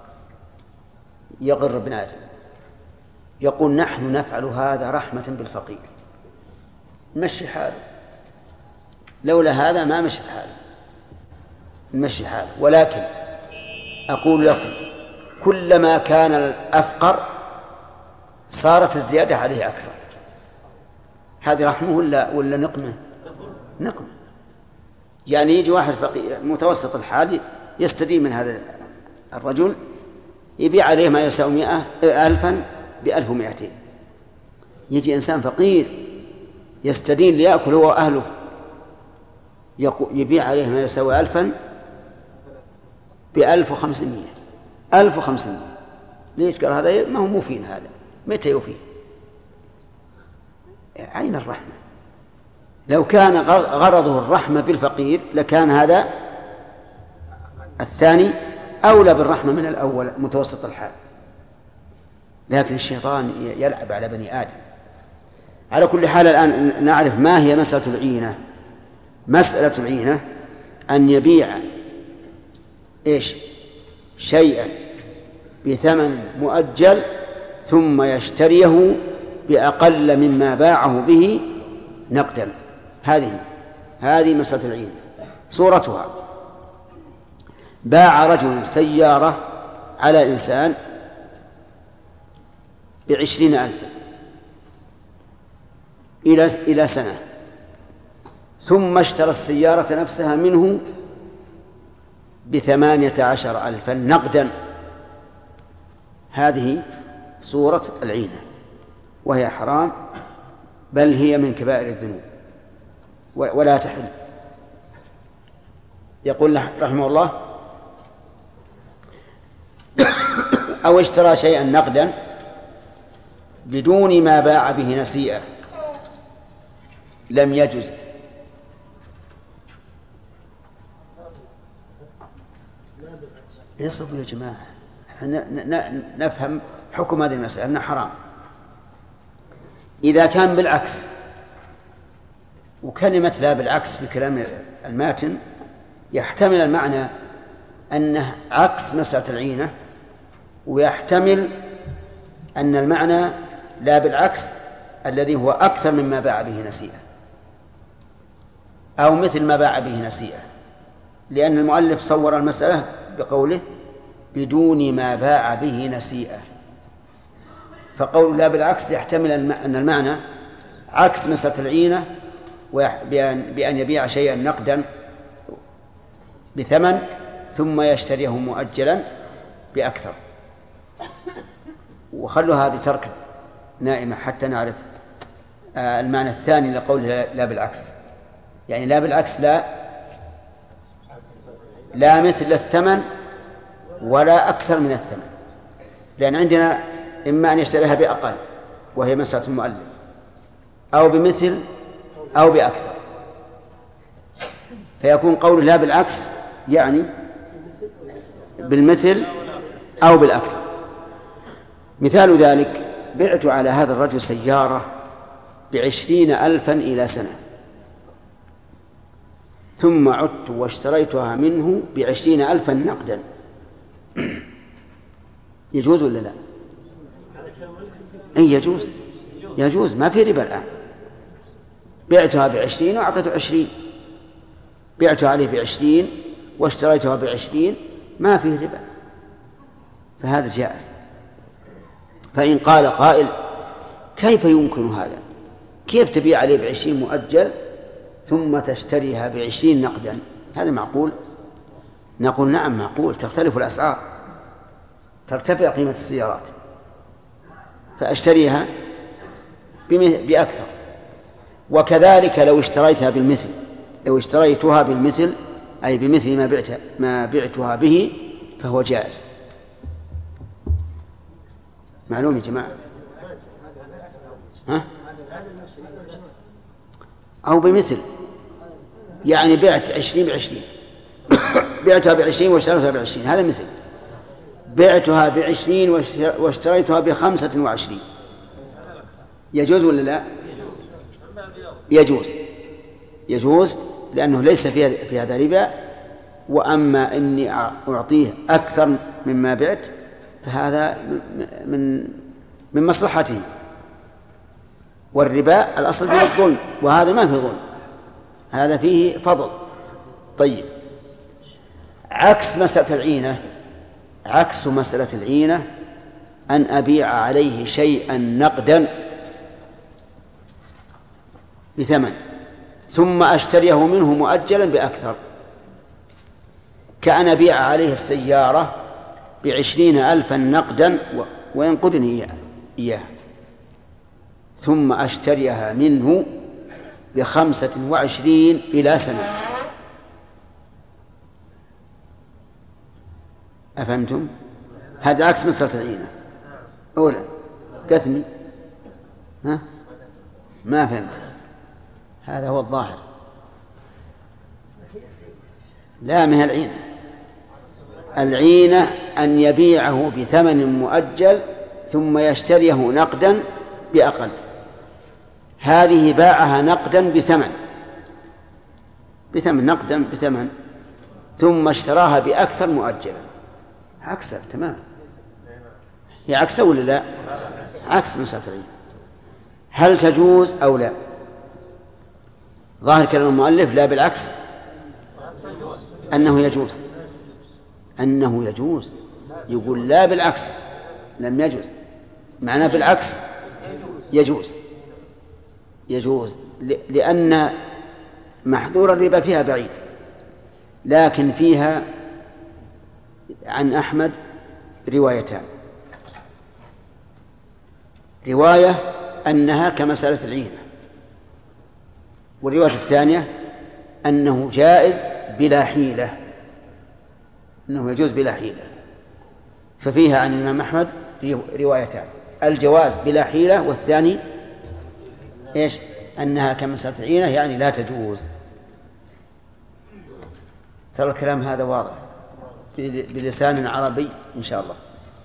يغر ابن آدم، يقول نحن نفعل هذا رحمة بالفقير، مشي حاله، لولا هذا ما مشت حاله، نمشي حاله. ولكن أقول لكم كلما كان الأفقر صارت الزيادة عليه أكثر. هذه رحمه ولا نقمة؟ نقمة. يعني يجي واحد فقير متوسط الحال يستدين من هذا الرجل، يبيع عليه ما يساوي 1000 ب1200. يجي إنسان فقير يستدين ليأكل هو وأهله، يبيع عليه ما يساوي 1000 ب1500. 1500 ليش؟ قال هذا ما هو مفين، هذا متى يوفيه؟ عين الرحمة. لو كان غرضه الرحمة بالفقير لكان هذا الثاني أولى بالرحمة من الأول متوسط الحال، لكن الشيطان يلعب على بني آدم. على كل حال الآن نعرف ما هي مسألة العينة. مسألة العينة أن يبيع شيئا بثمن مؤجل ثم يشتريه بأقل مما باعه به نقدا. هذه مسألة العينة. صورتها: باع رجل سيارة على إنسان ب20,000 إلى سنة، ثم اشترى السيارة نفسها منه ب18,000 نقدا. هذه صورة العينة، وهي حرام، بل هي من كبائر الذنوب ولا تحل. يقول رحمه الله: أو اشترى شيئا نقدا بدون ما باع به نسيئة لم يجز. يصفوا يا جماعة، نفهم حكم هذه المسألة أنها حرام. إذا كان بالعكس، وكلمة لا بالعكس في كلام الماتن يحتمل المعنى أنه عكس مسألة العينة، ويحتمل أن المعنى لا بالعكس الذي هو أكثر مما باع به نسيئة، أو مثل ما باع به نسيئة، لأن المؤلف صور المسألة بقوله بدون ما باع به نسيئة، فقول لا بالعكس يحتمل أن المعنى عكس مسألة العينة، بأن يبيع شيئا نقدا بثمن ثم يشتريه مؤجلا بأكثر. وخلوا هذه ترك نائمة حتى نعرف المعنى الثاني لقول لا بالعكس، يعني لا بالعكس لا مثل الثمن ولا أكثر من الثمن، لأن عندنا إما أن يشتريها بأقل وهي مسألة المؤلف، أو بمثل أو بأكثر، فيكون قول لا بالعكس يعني بالمثل أو بالأكثر. مثال ذلك: بعت على هذا الرجل سيارة ب20,000 إلى سنة، ثم عدت واشتريتها منه ب20,000 نقدا، يجوز ولا لا؟ أي يجوز، ما في ربا الآن. بعتها ب20 وأعطته 20، بعتها عليه ب20 واشتريتها ب20، ما فيه ربا، فهذا جائز. فإن قال قائل: كيف يمكن هذا؟ كيف تبيع عليه ب20 مؤجل ثم تشتريها ب20 نقدا؟ هذا معقول؟ نقول نعم معقول، تختلف الأسعار، ترتفع قيمة السيارات، فأشتريها بأكثر. وكذلك لو اشتريتها بالمثل، أي بمثل ما بعتها به، فهو جائز. معلوم يا جماعة؟ ها؟ أو بمثل، يعني بعت 20 ب20 بعتها ب20 واشتريتها ب20، هذا مثل. بعتها ب20 واشتريتها ب25، يجوز ولا لا؟ يجوز لأنه ليس في هذا ربا. وأما إني أعطيه أكثر مما بعت فهذا من مصلحته، والربا الأصل فيه الظلم، وهذا ما فيه ظلم، هذا فيه فضل. طيب، عكس مسألة العينة أن أبيع عليه شيئا نقدا بثمن ثم أشتريه منه مؤجلا بأكثر، كأن أبيع عليه السيارة ب20,000 نقدا وينقدني إياه، ثم أشتريها منه ب25 إلى سنة. أفهمتم؟ هذا عكس مسألة العينة. أولا قثمي، ها؟ ما فهمت، هذا هو الظاهر. لا، ما هي العينة أن يبيعه بثمن مؤجل ثم يشتريه نقدا بأقل. هذه باعها نقدا بثمن نقدا بثمن ثم اشتراها بأكثر مؤجلا، عكسها تمام. هي عكسها ولا لا؟ عكس مسألة العينة. هل تجوز أو لا؟ ظاهر كلام المؤلف لا بالعكس، أنه يجوز. يقول لا بالعكس لم يجوز، معناه بالعكس يجوز لأن محظور الربا فيها بعيد، لكن فيها عن أحمد روايتان. رواية أنها كمسألة العينة، والرواية الثانية أنه جائز بلا حيلة، أنه يجوز بلا حيلة. ففيها عن الإمام أحمد روايتان: الجواز بلا حيلة، والثاني إيش؟ أنها كمسألة العينة، يعني لا تجوز. ترى الكلام هذا واضح بلسان عربي إن شاء الله.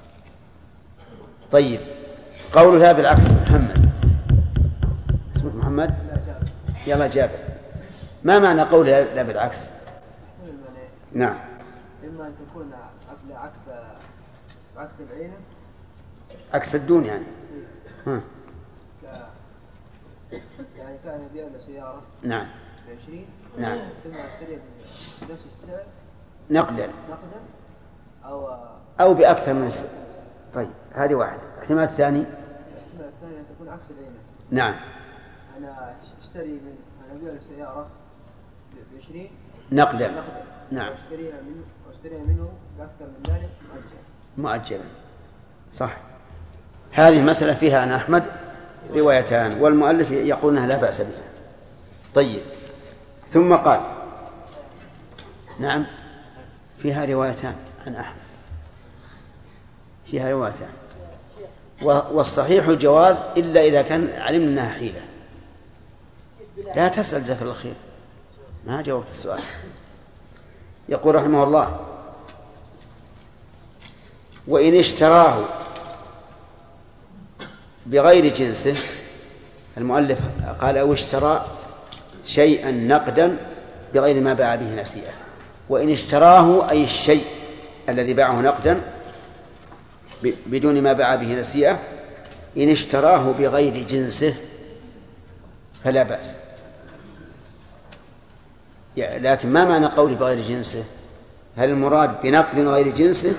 طيب، قول لا بالعكس. محمد، اسمك محمد؟ يلا جابر، ما معنى قول لا بالعكس؟ نعم. إما أن تكون عكس العينة، عكس الدون يعني. يعني كان يبيع له سيارة نعم ب20، نعم، ثم اشتريها بنفس السعر نقدا أو بأكثر من السعر. طيب، هذه واحدة. الاحتمال الثاني أن تكون عكس العينة. نعم. أنا أبيع له سيارة ب20 نقدا. نعم. واشتريها منه بأكثر من ذلك مؤجلا. صح. هذه المسألة فيها عن أحمد روايتان، والمؤلف يقول أنها لا بأس بها. طيب، ثم قال: نعم، فيها روايتان عن أحمد، فيها روايتان، والصحيح الجواز إلا إذا كان علمنا أنها حيلة. لا تسأل جزاك الله خير، ما جاوبت السؤال. يقول رحمه الله: وإن اشتراه بغير جنسه. المؤلف قال: أو اشترى شيئا نقدا بغير ما باع به نسيئة. وإن اشتراه أي الشيء الذي باعه نقدا بدون ما باع به نسيئة، إن اشتراه بغير جنسه فلا بأس. لكن ما معنى قول بغير جنسه؟ هل المراد بنقد غير جنسه،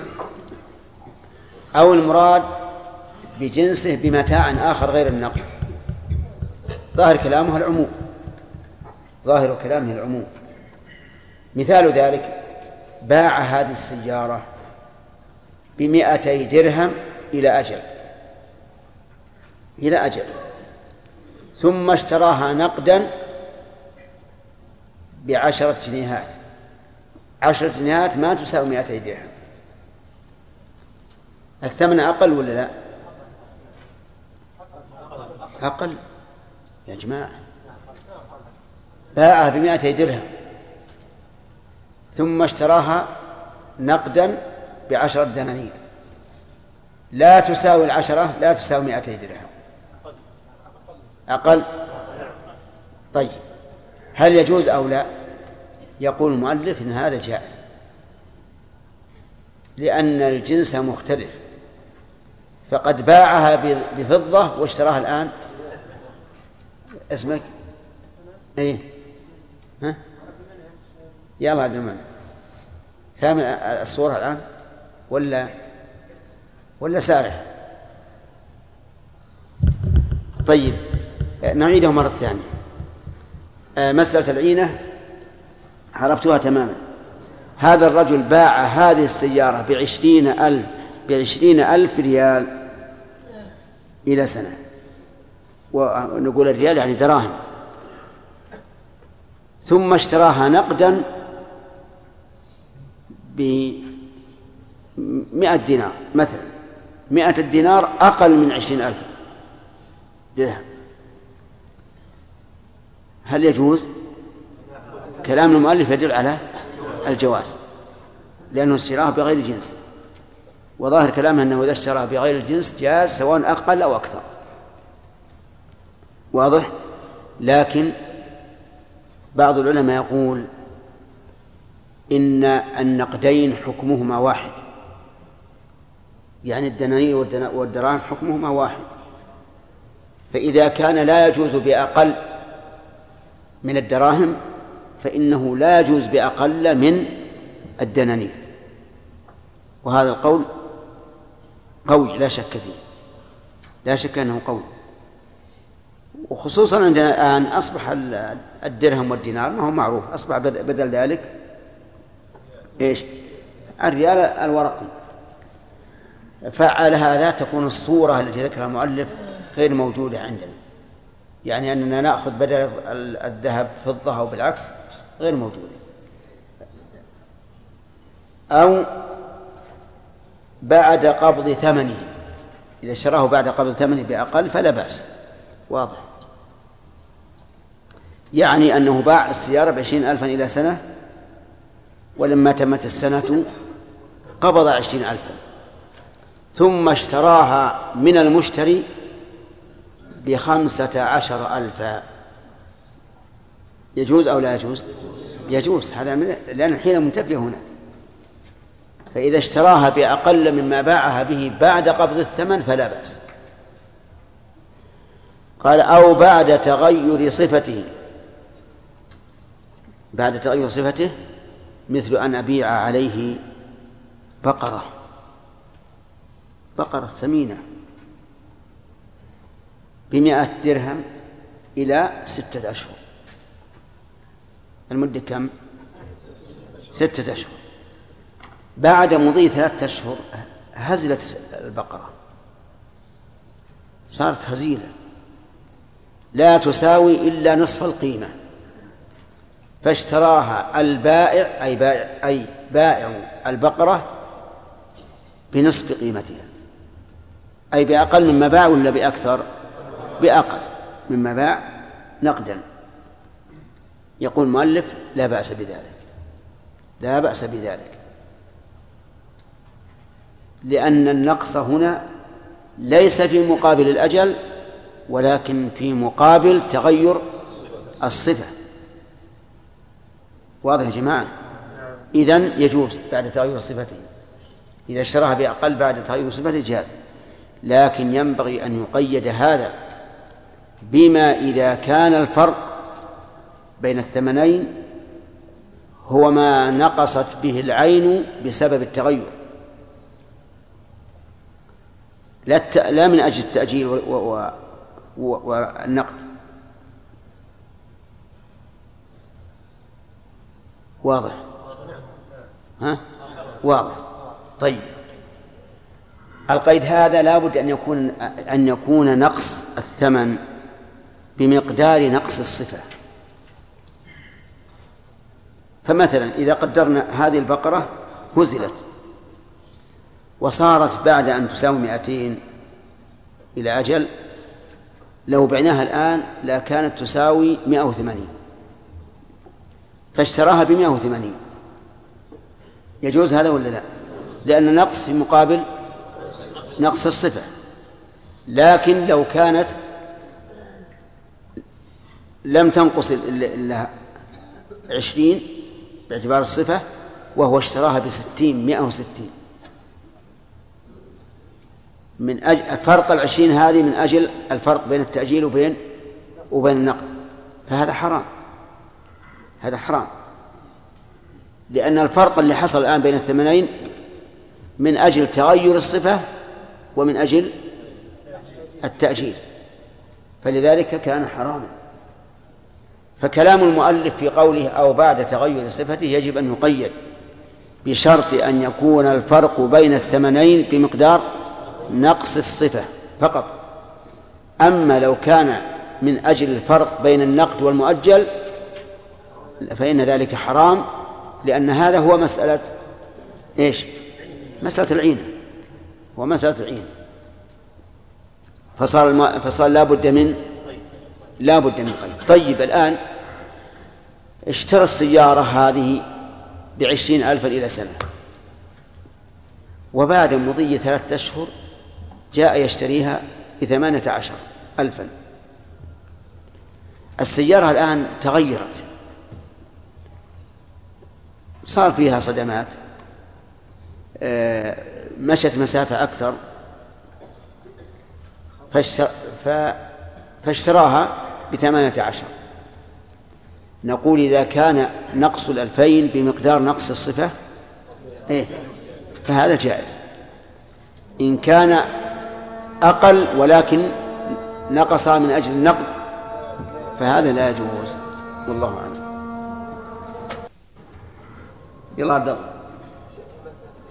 أو المراد بجنسه بمتاع آخر غير النقد؟ ظاهر كلامه العموم، ظاهر كلامه العموم. مثال ذلك: باع هذه السيارة ب200 درهم إلى أجل، ثم اشتراها نقدا ب10 جنيهات. 10 جنيهات ما تساوي 200 درهم. الثمن أقل ولا لا؟ أقل يا جماعة. باعها ب200 درهم ثم اشتراها نقدا ب10 دنانير، لا تساوي 10، لا تساوي 200 درهم، أقل. طيب، هل يجوز أو لا؟ يقول المؤلف إن هذا جائز، لأن الجنس مختلف. فقد باعها بفضة واشتراها الآن. اسمك ايه؟ ها؟ يلا جمال، فاهم الصورة الآن ولا سارح؟ طيب، نعيده مرة ثانية. مسألة العينة عرفتها تماما. هذا الرجل باع هذه السيارة ب20,000 ريال إلى سنة، ونقول الريال يعني دراهم، ثم اشتراها نقدا ب100 دينار مثلا. 100 دينار أقل من 20,000 درهم. هل يجوز؟ كلام المؤلف يدل على الجواز، لأنه اشتراه بغير جنس، وظاهر كلامه أنه إذا اشتراه بغير الجنس جاز سواء أقل أو أكثر. واضح؟ لكن بعض العلماء يقول إن النقدين حكمهما واحد، يعني الدنانير والدراهم حكمهما واحد. فإذا كان لا يجوز بأقل من الدراهم فإنه لا يجوز بأقل من الدنانير. وهذا القول قوي لا شك فيه، لا شك أنه قوي، وخصوصا عندنا الآن أصبح الدرهم والدينار ما هو معروف، أصبح بدل ذلك إيش؟ الريال الورقي. فعل هذا تكون الصورة التي ذكرها المؤلف غير موجودة عندنا، يعني أننا نأخذ بدل الذهب فضة أو بالعكس غير موجودة. أو بعد قبض ثمنه، إذا اشتراه بعد قبض ثمنه بأقل فلا بأس، واضح. يعني أنه باع السيارة ب20,000 إلى سنة، ولما تمت السنة قبض 20,000، ثم اشتراها من المشتري ب15,000. يجوز أو لا يجوز؟ يجوز، هذا لأن الحين منتفية هنا. فإذا اشتراها بأقل مما باعها به بعد قبض الثمن فلا بأس. قال أو بعد تغير صفته. بعد تغير صفته مثل أن أبيع عليه بقرة سمينة ب100 درهم إلى 6 أشهر. المدة كم؟ 6 أشهر. بعد مضي 3 أشهر هزلت البقرة، صارت هزيلة لا تساوي إلا نصف القيمة، فاشتراها البائع أي بائع البقرة بنصف قيمتها، أي بأقل مما باع ولا بأكثر؟ بأقل مما باع نقدا. يقول المؤلف لا بأس بذلك، لا بأس بذلك، لأن النقص هنا ليس في مقابل الأجل ولكن في مقابل تغير الصفة. واضح يا جماعة؟ إذن يجوز بعد تغير صفته، إذا اشتراها بأقل بعد تغير صفته جاز، لكن ينبغي أن يقيد هذا بما إذا كان الفرق بين الثمنين هو ما نقصت به العين بسبب التغير، لا من أجل التأجيل والنقد. واضح؟ ها؟ واضح. طيب، القيد هذا لا بد أن يكون نقص الثمن بمقدار نقص الصفة. فمثلا إذا قدرنا هذه البقرة هزلت وصارت بعد أن تساوي 200 إلى أجل، لو بعناها الآن لا كانت تساوي 180، فاشتراها ب180، يجوز هذا ولا لا؟ لأن نقص في مقابل نقص الصفة. لكن لو كانت لم تنقص إلا 20 باعتبار الصفة وهو اشتراها ب60 160، من أجل فرق 20 هذه من أجل الفرق بين التأجيل وبين النقد، فهذا حرام، هذا حرام، لأن الفرق اللي حصل الآن بين الثمنين من أجل تغير الصفة ومن أجل التأجيل، فلذلك كان حراما. فكلام المؤلف في قوله أو بعد تغير صفته يجب أن يقيد بشرط أن يكون الفرق بين الثمنين بمقدار نقص الصفة فقط. أما لو كان من أجل الفرق بين النقد والمؤجل فإن ذلك حرام، لأن هذا هو مسألة إيش؟ مسألة العينة، هو مسألة العينة، فصار لا بد من قيد. طيب، الآن اشترى السيارة هذه ب20,000 إلى سنة، وبعد مضي 3 أشهر جاء يشتريها ب18,000. السيارة الآن تغيرت، صار فيها صدمات، مشت مسافة أكثر، فاشتراها ب18. نقول إذا كان نقص 2000 بمقدار نقص الصفة فهذا جائز. إن كان أقل ولكن نقص من أجل النقد فهذا لا يجوز، والله أعلم. يلا عبد الله.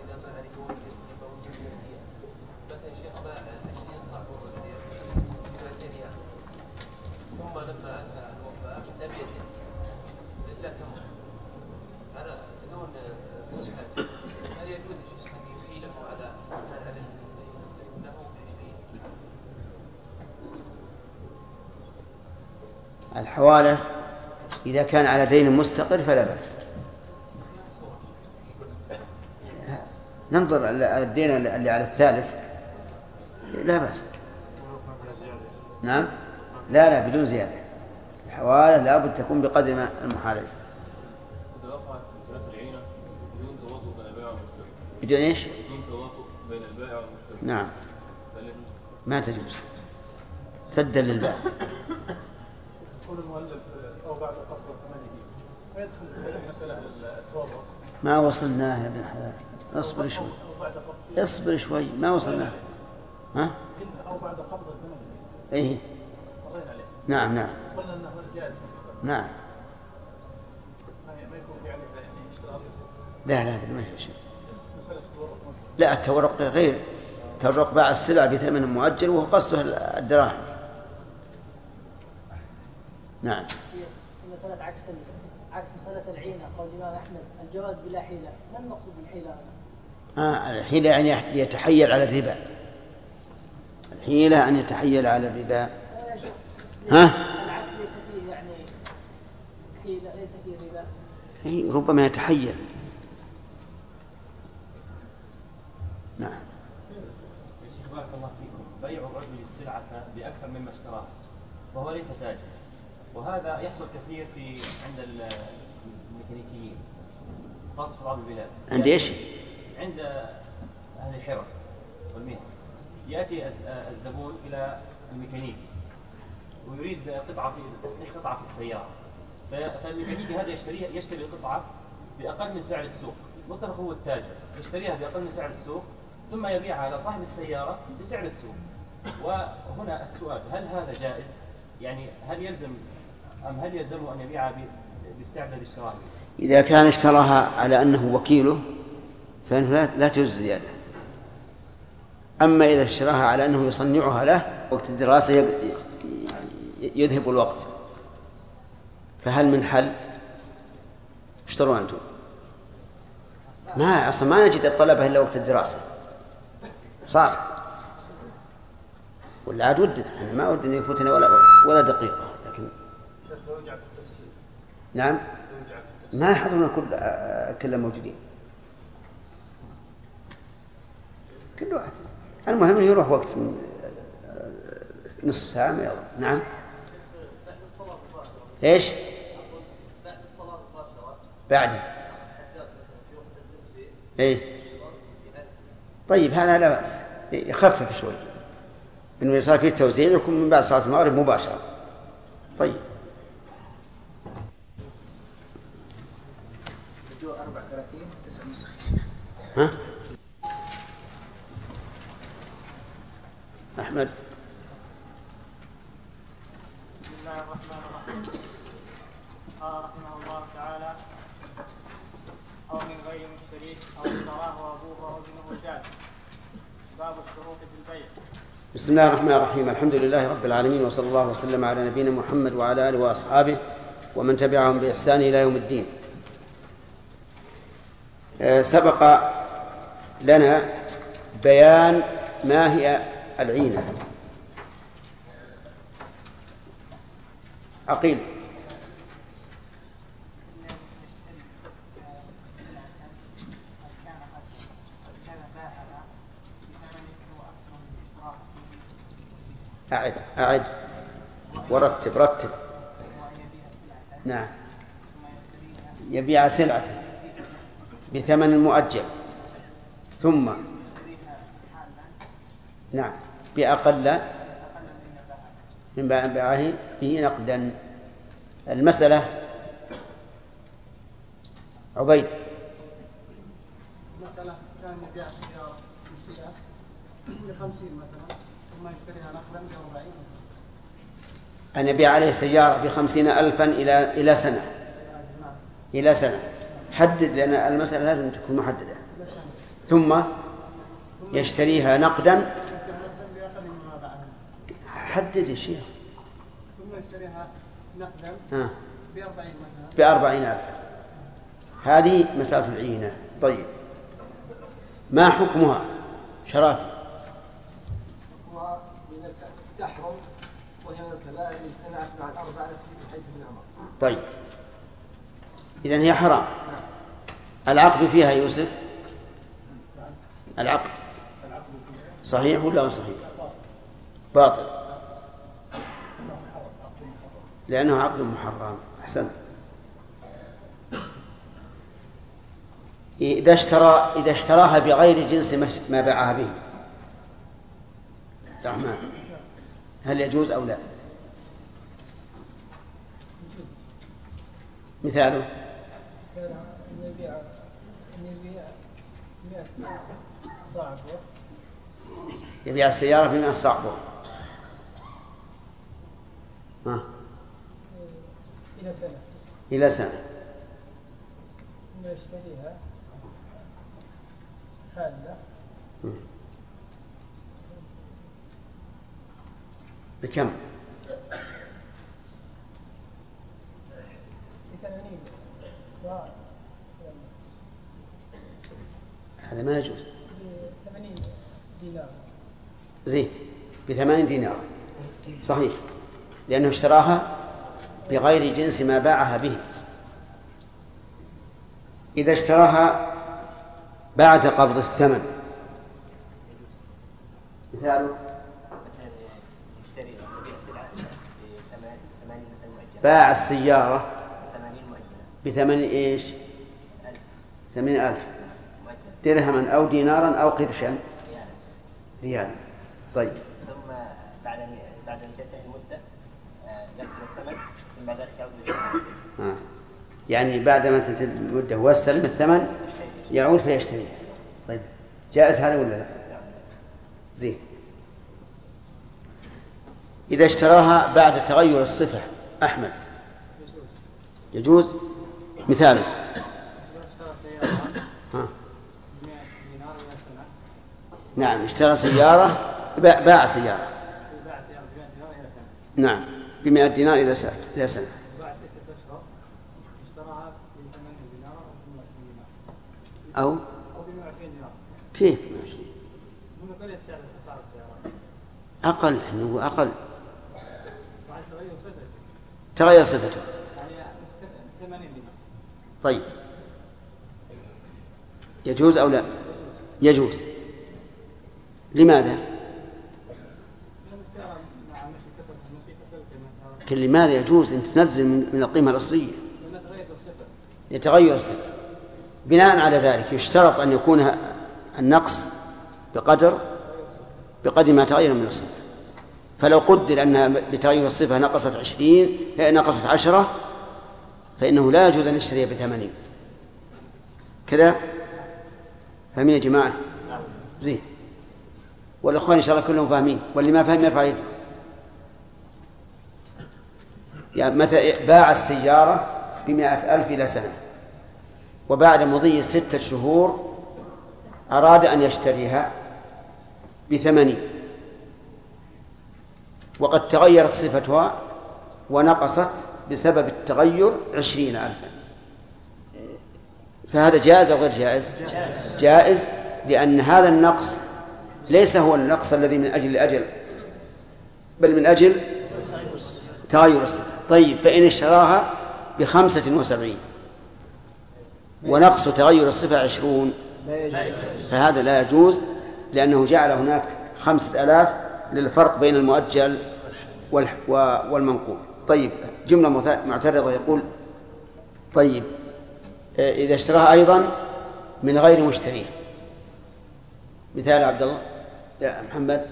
الحوالة إذا كان على دين مستقر فلا بأس. ننظر الدين اللي على الثالث لا بأس. نعم لا بدون زيادة. الحوالة لا بد تكون بقدر ما المحالة. بدون ايش؟ بدون تواطؤ بين البائع والمشتري. نعم ما تجوز سدا للبائع. يقول المؤلف او بعد قبض ثمنه ويدخل في مسألة التواطؤ. ما وصلناه يا ابن حلال، اصبر شوي ما وصلناه. ها؟ او بعد قبض ثمنه. ايه نعم قلنا انه جائز. نعم ما يكون في عليه يعني اشتراط. لا ما في شيء. لا التورق غير. التورق باع السلع بثمن مؤجل وهو قصده الدراهم. نعم. في مسألة عكس مسألة العينة قول الإمام أحمد الجواز بلا حيلة، ما المقصود بالحيلة؟ الحيلة يعني يتحيل على الربا. الحيلة أن يتحيل على الربا. العكس ليس فيه يعني حيلة، ليس فيه ربا. ربما يتحيل. نعم. يا شيخ بارك الله فيكم، بيع الرجل السلعة بأكثر مما اشتراها وهو ليس تاجر، وهذا يحصل كثير عند الميكانيكيين خاصة في بعض البلاد. عند ايش؟ عند أهل الحرف والمهن. يأتي الزبون إلى الميكانيكي ويريد تصليح قطعة في السيارة، فالميكانيكي هذا يشتري القطعة بأقل من سعر السوق، مطلق هو التاجر يشتريها بأقل من سعر السوق ثم يبيعها على صاحب السيارة بسعر السوق. وهنا السؤال، هل هذا جائز؟ يعني هل يلزمه أن يبيعها بالسعر الذي اشتراها؟ إذا كان اشتراها على أنه وكيله فإنه لا تجوز زيادة. أما إذا اشتراها على أنه يصنعها له وقت الدراسة يذهب الوقت، فهل من حل؟ اشتروا أنتم؟ أصلا ما نجد الطلبة إلا وقت الدراسة صار، ولا عاد ودنا أنا ما ودنا يفوتنا ولا دقيقة. لكن نعم ما يحضرون كل موجودين كل واحد. المهم يروح وقت نصف ساعة ما يلا. نعم ايش بعد ايه طيب هذا لا بأس يخفف شوي انه يصير فيه توزيع يكون من بعد صلاة المغرب مباشرة. طيب 34 9 مسخ. ها أحمد. بسم الله الرحمن الرحيم. قال رحمه الله تعالى: أو من غير مشتريه أو اشتراه أبوه أو ابنه جاز. باب الشروط في البيع. بسم الله الرحمن الرحيم. الحمد لله رب العالمين، وصلى الله وسلم على نبينا محمد وعلى آله وأصحابه ومن تبعهم بإحسان إلى يوم الدين. سبق لنا بيان ما هي العينة. عقيل. أعد ورتب. نعم يبيع سلعة بثمن مؤجل ثم نعم بأقل من بيعه به نقدا. المسألة عبيد. المسألة كان يبيع سيارة ب50 مثلا ثم يشتريها نقدا ب40. أن يبيع عليه سيارة ب50,000 إلى سنة. حدد لأن المسألة لازم تكون محددة. ثم يشتريها نقدا. حدد يا شيخ. ثم يشتريها نقدا ب40,000. هذه مسألة العينة. طيب ما حكمها شرافي؟ حكمها تحرم وهي من الكبائر اجتمعت مع الأربعة التي طيب إذن هي حرام. العقد فيها يوسف، العقد صحيح ولا صحيح؟ باطل، لأنه عقد محرم. أحسنت. إذا اشتراها بغير جنس ما باعها به، الرحمن، هل يجوز أو لا؟ مثاله يبيع السيارة ب100 صعبة إلى سنة ثم يشتريها حالة بكم؟ ب80 صاع. هذا ما يجوز. ب80 دينار. زين، ب80 دينار صحيح، لأنه اشتراها بغير جنس ما باعها به. إذا اشتراها بعد قبض الثمن، مثاله باع السيارة ب80 إيش؟ 80,000 درهما أو دينارا أو قرشا ريالا. طيب ثم بعد أن تنتهي المدة يقبل الثمن، ثم بعد ذلك يعود يعني بعد ما تنتهي المدة واستلم الثمن يعود فيشتريه. طيب جائز هذا ولا لا؟ زين. إذا اشتراها بعد تغير الصفة، أحمد، يجوز. مثاله نعم، اشترى سيارة، باع سيارة، نعم، ب100 دينار إلى سنة. أو كيف 120 أقل، إنه أقل تغير صفته. طيب يجوز أو لا؟ يجوز. لماذا؟ لماذا يجوز أن تنزل من القيمة الأصلية؟ يتغير الصفة. بناء على ذلك يشترط أن يكون النقص بقدر ما تغير من الصفة. فلو قدر أنها بتغير الصفة نقصت 20 نقصت 10، فإنه لا يجوز أن يشتريها ب80. كذا فاهمين يا جماعة؟ زين. والأخوان إن شاء الله كلهم فاهمين، واللي ما فهم يرفع يده. يعني مثلا باع السيارة ب100,000 إلى سنة، وبعد مضي 6 شهور أراد أن يشتريها ب80، وقد تغيرت صفتها ونقصت بسبب التغير 20,000. فهذا جائز أو غير جائز؟ جائز، لأن هذا النقص ليس هو النقص الذي من أجل الأجل، بل من أجل تغير الصفة. طيب فإن اشتراها ب75 ونقص تغير الصفة 20، فهذا لا يجوز، لأنه جعل هناك 5,000 للفرق بين المؤجل والمنقول. طيب جملة معترضة يقول: طيب إذا اشتراها أيضا من غير مشتريه، مثال عبد الله يا محمد،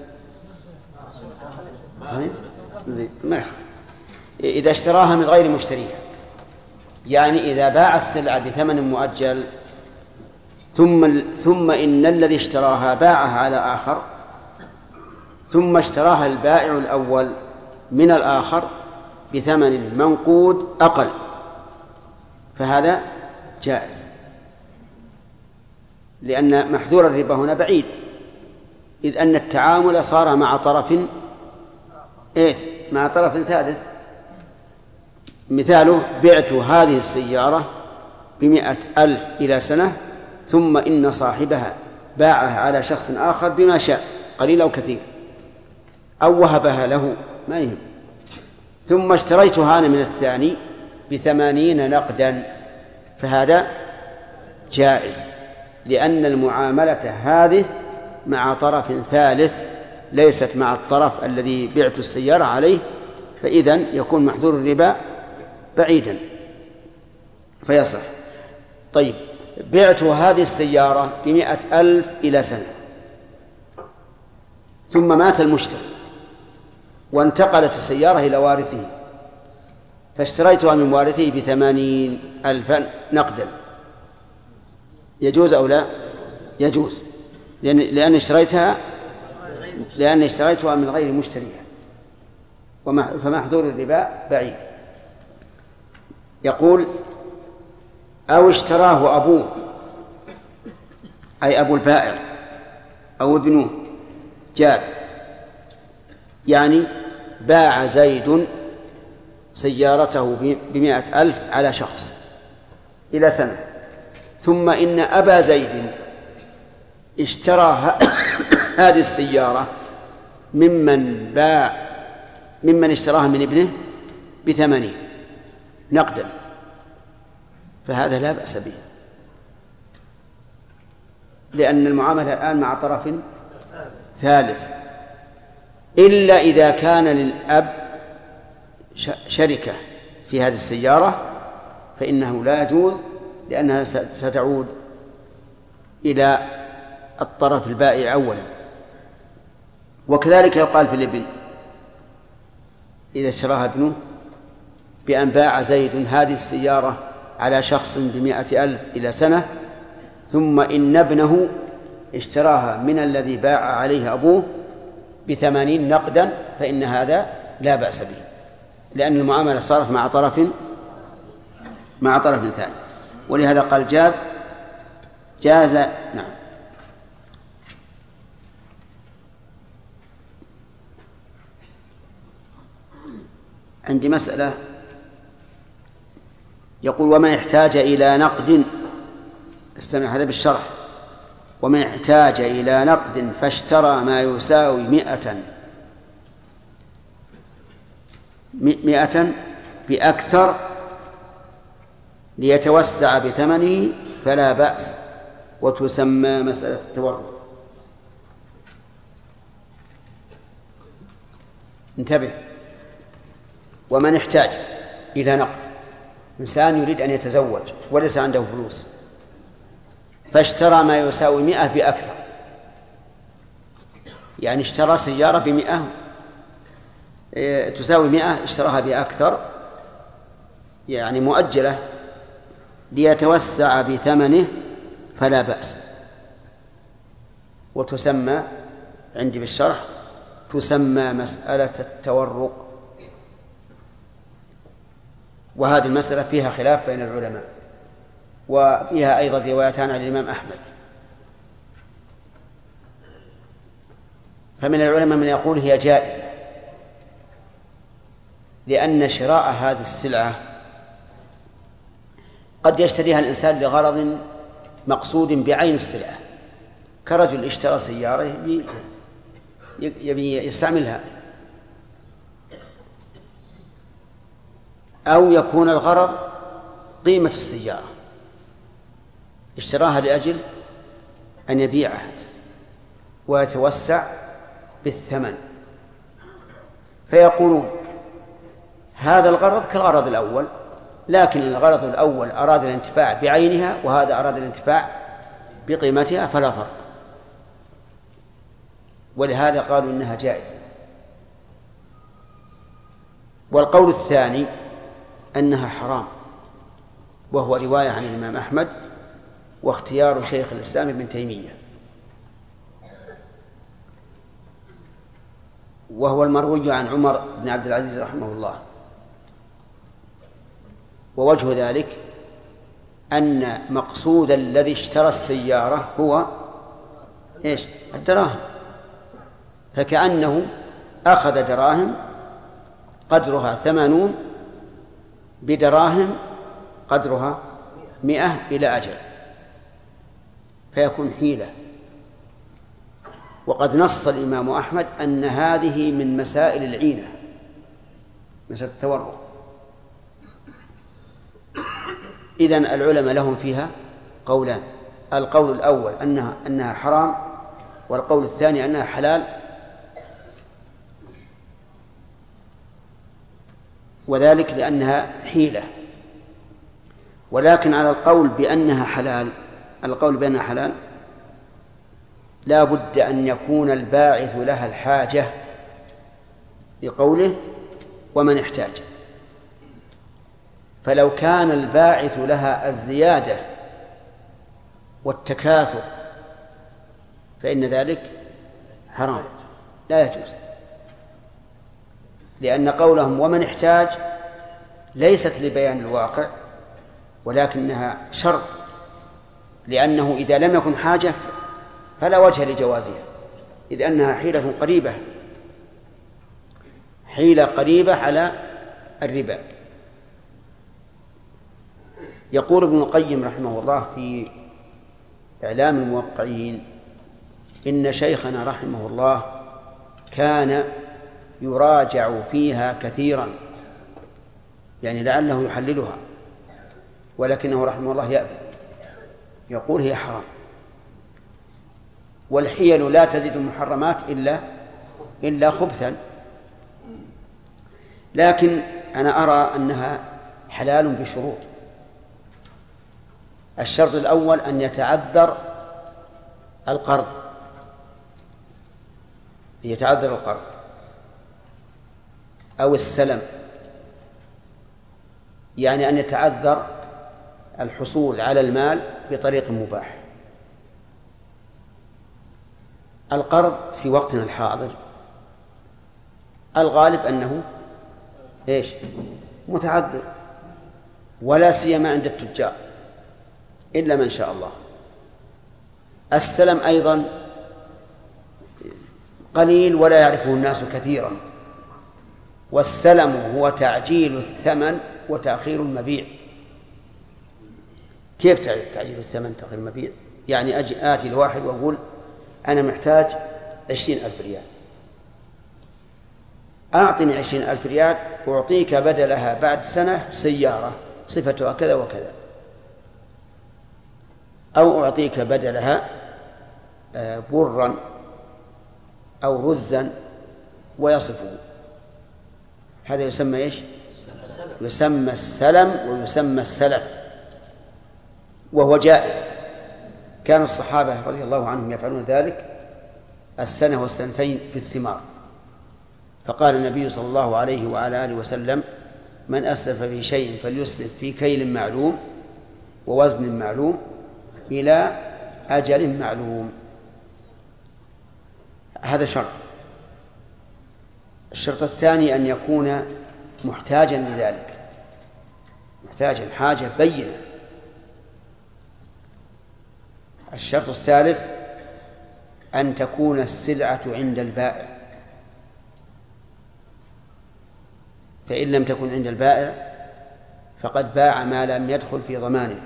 صحيح؟ زين، ما يخالف. إذا اشتراها من غير مشتريها، يعني إذا باع السلعة بثمن مؤجل ثم إن الذي اشتراها باعها على آخر، ثم اشتراها البائع الأول من الآخر بثمن منقود أقل، فهذا جائز، لأن محذور الربا هنا بعيد، إذ أن التعامل صار مع طرف ثالث. مثاله: بعت هذه السيارة ب100,000 إلى سنة، ثم إن صاحبها باعها على شخص آخر بما شاء، قليل أو كثير، أو وهبها له، ما يهم، ثم اشتريتها أنا من الثاني ب80 نقدا فهذا جائز، لأن المعاملة هذه مع طرف ثالث ليست مع الطرف الذي بعت السيارة عليه، فإذن يكون محذور الربا بعيدا فيصح. طيب، بعت هذه السيارة ب100,000 إلى سنة، ثم مات المشتري وانتقلت السيارة إلى وارثه، فاشتريتها من وارثه ب80,000 نقدا، يجوز أو لا؟ يجوز، لأن اشتريتها من غير مشتريها، فمحذور الربا بعيد. يقول: أو اشتراه أبوه، أي أبو البائع أو ابنه، جاز. يعني باع زيد سيارته ب100,000 على شخص إلى سنة، ثم إن أبا زيد اشترى هذه السيارة ممن اشتراها من ابنه ب80 نقدا، فهذا لا بأس به، لأن المعاملة الآن مع طرف ثالث، إلا إذا كان للأب شركة في هذه السيارة فإنه لا يجوز، لأنها ستعود إلى الطرف البائع أولا. وكذلك يقال في الابن إذا اشتراها ابنه بأن باع زيد هذه السيارة على شخص ب100,000 إلى سنة، ثم إن ابنه اشتراها من الذي باع عليه أبوه ب80 نقدا، فإن هذا لا بأس به، لأن المعاملة صارت مع طرف ثاني. ولهذا قال جاز. نعم. عندي مسألة، يقول: وما يحتاج إلى نقد، استمع هذا بالشرح، وما يحتاج إلى نقد فاشترى ما يساوي 100 بأكثر ليتوسع بثمنه فلا بأس، وتسمى مسألة التورع. انتبه، ومن يحتاج إلى نقد، إنسان يريد أن يتزوج وليس عنده فلوس فاشترى ما يساوي 100 بأكثر، يعني اشترى سيارة ب100 تساوي 100، اشتراها بأكثر يعني مؤجلة ليتوسع بثمنه فلا بأس، وتسمى عندي بالشرح تسمى مسألة التورق. وهذه المسألة فيها خلاف بين العلماء، وفيها أيضا روايتان عن الإمام أحمد. فمن العلماء من يقول هي جائزة، لأن شراء هذه السلعة قد يشتريها الإنسان لغرض مقصود بعين السلعة، كرجل اشترى سيارة يبي يستعملها، أو يكون الغرض قيمة السيارة، اشتراها لأجل أن يبيعها ويتوسع بالثمن، فيقولون هذا الغرض كالغرض الأول، لكن الغرض الأول أراد الانتفاع بعينها وهذا أراد الانتفاع بقيمتها فلا فرق، ولهذا قالوا إنها جائزة. والقول الثاني أنها حرام، وهو رواية عن الإمام أحمد واختيار شيخ الإسلام ابن تيمية، وهو المروي عن عمر بن عبد العزيز رحمه الله. ووجه ذلك أن مقصود الذي اشترى السيارة هو إيش؟ الدراهم، فكأنه أخذ دراهم قدرها 80 بدراهم قدرها 100 إلى أجل، فيكون حيلة. وقد نص الإمام أحمد أن هذه من مسائل العينة، مسألة التورق. إذن العلماء لهم فيها قولان: القول الأول أنها حرام، والقول الثاني أنها حلال، وذلك لأنها حيلة. ولكن على القول بأنها حلال لا بد أن يكون الباعث لها الحاجة، لقوله ومن احتاج. فلو كان الباعث لها الزيادة والتكاثر فإن ذلك حرام لا يجوز، لأن قولهم ومن احتاج ليست لبيان الواقع، ولكنها شرط، لأنه إذا لم يكن حاجة فلا وجه لجوازها، إذ أنها حيلة قريبة على الربا. يقول ابن القيم رحمه الله في إعلام الموقعين: إن شيخنا رحمه الله كان يراجع فيها كثيرا، يعني لعله يحللها، ولكنه رحمه الله يأبى، يقول هي حرام، والحيل لا تزيد المحرمات إلا خبثا. لكن أنا أرى أنها حلال بشروط. الشرط الأول أن يتعذر القرض، أو السلم، يعني أن يتعذر الحصول على المال بطريق مباح. القرض في وقتنا الحاضر الغالب أنه متعذر، ولا سيما عند التجار إلا من شاء الله. السلم أيضا قليل ولا يعرفه الناس كثيرا، والسلم هو تعجيل الثمن وتأخير المبيع. كيف تعجيل الثمن تأخير المبيع؟ يعني آتي الواحد وأقول أنا محتاج 20,000 ريال، أعطني 20,000 ريال أعطيك بدلها بعد سنة سيارة صفتها كذا وكذا، أو أعطيك بدلها برا أو رزا ويصفه. هذا يسمى يسمى السلم ويسمى السلف، وهو جائز. كان الصحابة رضي الله عنهم يفعلون ذلك السنة والسنتين في الثمار. فقال النبي صلى الله عليه وعلى آله وسلم: من أسلف في شيء فليسلف في كيل معلوم ووزن معلوم إلى أجل معلوم. هذا شرط. الشرط الثاني أن يكون محتاجا لذلك، محتاجا حاجة بينة. الشرط الثالث أن تكون السلعة عند البائع، فإن لم تكن عند البائع فقد باع ما لم يدخل في ضمانه.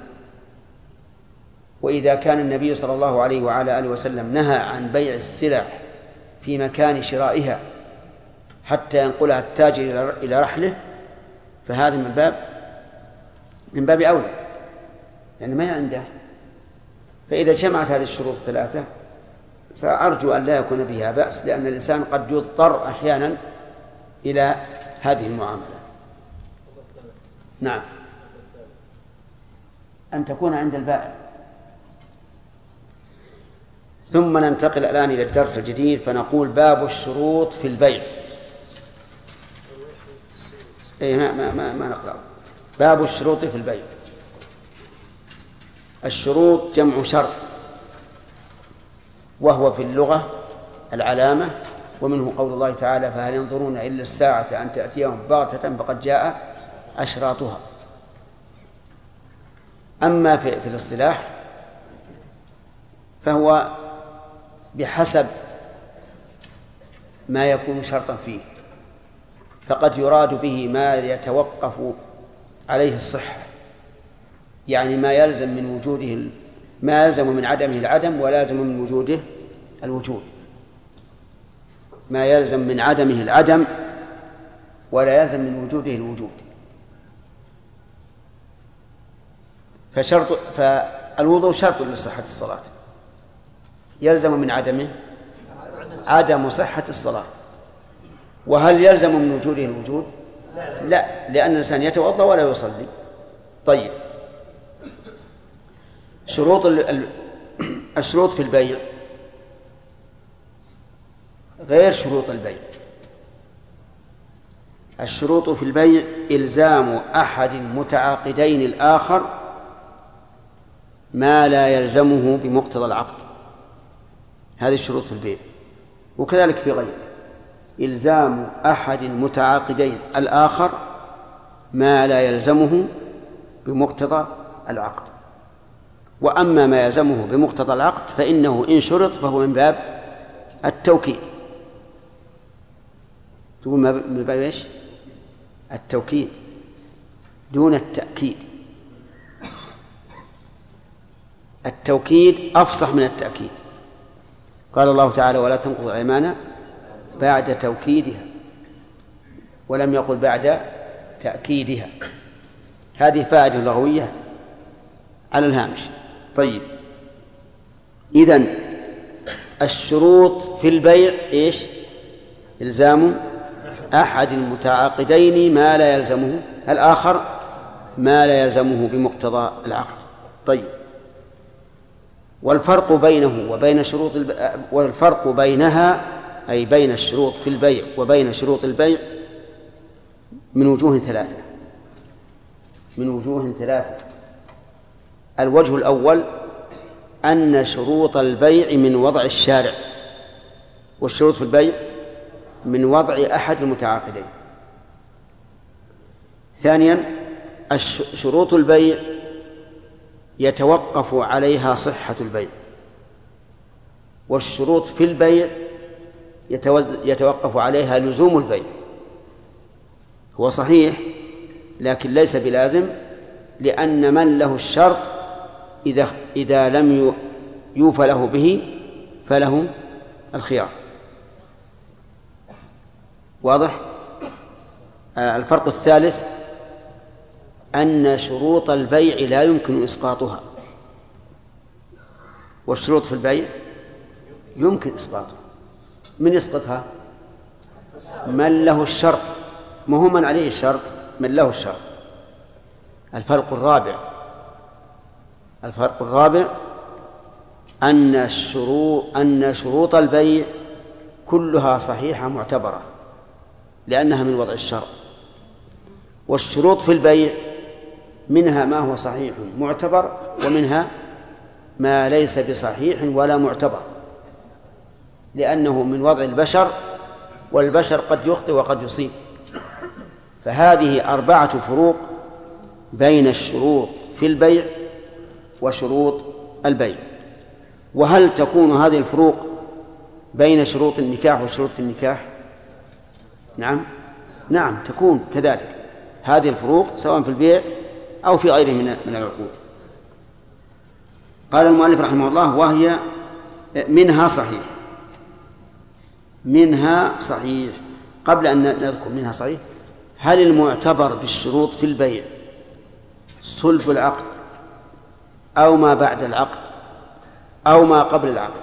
وإذا كان النبي صلى الله عليه وعلى آله وسلم نهى عن بيع السلع في مكان شرائها حتى ينقلها التاجر إلى رحله، فهذا من باب أولى، لأن ما عنده. فإذا جمعت هذه الشروط الثلاثة فأرجو أن لا يكون بها بأس، لأن الإنسان قد يضطر أحيانا إلى هذه المعاملة. نعم، أن تكون عند البائع. ثم ننتقل الآن إلى الدرس الجديد، فنقول باب الشروط في البيع. ما نقرأ. باب الشروط في البيع. الشروط جمع شرط، وهو في اللغة العلامة، ومنه قول الله تعالى: فهل ينظرون إلا الساعة أن تأتيهم بغتة فقد جاء أشراطها. أما في الاصطلاح فهو بحسب ما يكون شرطا فيه، فقد يراد به ما يتوقف عليه الصحة، يعني ما يلزم من وجوده ما يلزم من عدمه العدم ولا يلزم من وجوده الوجود، ما يلزم من عدمه العدم ولا يلزم من وجوده الوجود. فالوضوء شرط لصحة الصلاة، يلزم من عدمه عدم صحة الصلاة. وهل يلزم من وجوده الوجود؟ لا، لأن الإنسان يتوضأ ولا يصلي. طيب، الشروط في البيع غير شروط البيع. الشروط في البيع إلزام أحد المتعاقدين الآخر ما لا يلزمه بمقتضى العقد، هذه الشروط في البيع. وكذلك في غيره، إلزام أحد المتعاقدين الآخر ما لا يلزمه بمقتضى العقد. وأما ما يلزمه بمقتضى العقد فإنه إن شرط فهو من باب التوكيد. تقول من باب إيش؟ التوكيد دون التأكيد. التوكيد أفصح من التأكيد. قال الله تعالى: ولا تنقضوا الأيمان بعد توكيدها، ولم يقل بعد تأكيدها. هذه فائدة لغوية على الهامش. طيب، إذن الشروط في البيع إيش؟ إلزام أحد المتعاقدين ما لا يلزمه الآخر ما لا يلزمه بمقتضى العقد. طيب، والفرق بينه وبين والفرق بينها أي بين الشروط في البيع وبين شروط البيع من وجوه ثلاثة. الوجه الأول أن شروط البيع من وضع الشارع، والشروط في البيع من وضع أحد المتعاقدين. ثانيا، شروط البيع يتوقف عليها صحة البيع، والشروط في البيع يتوقف عليها لزوم البيع. هو صحيح لكن ليس بلازم، لأن من له الشرط إذا لم يوفى له به فله الخيار. واضح؟ الفرق الثالث أن شروط البيع لا يمكن إسقاطها، والشروط في البيع يمكن إسقاطها. من يسقطها؟ من له الشرط، ما هو من عليه الشرط، من له الشرط. الفرق الرابع أن شروط البيع كلها صحيحة معتبرة لأنها من وضع الشرط، والشروط في البيع منها ما هو صحيح معتبر ومنها ما ليس بصحيح ولا معتبر، لأنه من وضع البشر، والبشر قد يخطئ وقد يصيب. فهذه 4 فروق بين الشروط في البيع وشروط البيع. وهل تكون هذه الفروق بين شروط النكاح وشروط النكاح؟ نعم تكون كذلك هذه الفروق سواء في البيع أو في غيره من العقود. قال المؤلف رحمه الله: وهي منها صحيح. قبل أن نذكر منها صحيح، هل المعتبر بالشروط في البيع صلب العقد أو ما بعد العقد أو ما قبل العقد؟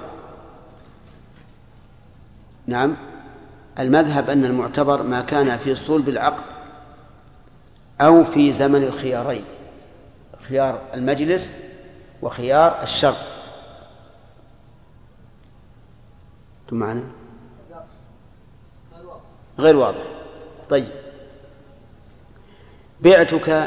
نعم، المذهب أن المعتبر ما كان في صلب العقد أو في زمن الخيارين، خيار المجلس وخيار الشرط. أنتم معنا؟ غير واضح. طيب، بعتك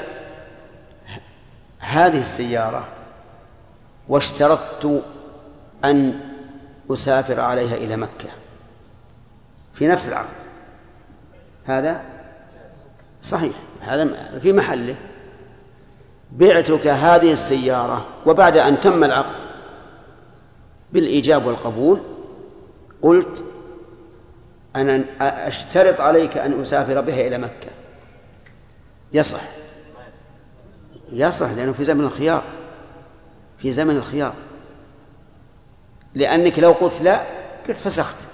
هذه السيارة واشترطت أن أسافر عليها إلى مكة في نفس العقد، هذا صحيح، هذا في محله. بعتك هذه السيارة وبعد أن تم العقد بالإيجاب والقبول قلت أنا أشترط عليك أن أسافر بها إلى مكة، يصح لأنه في زمن الخيار، لأنك لو قلت لا قلت فسخت،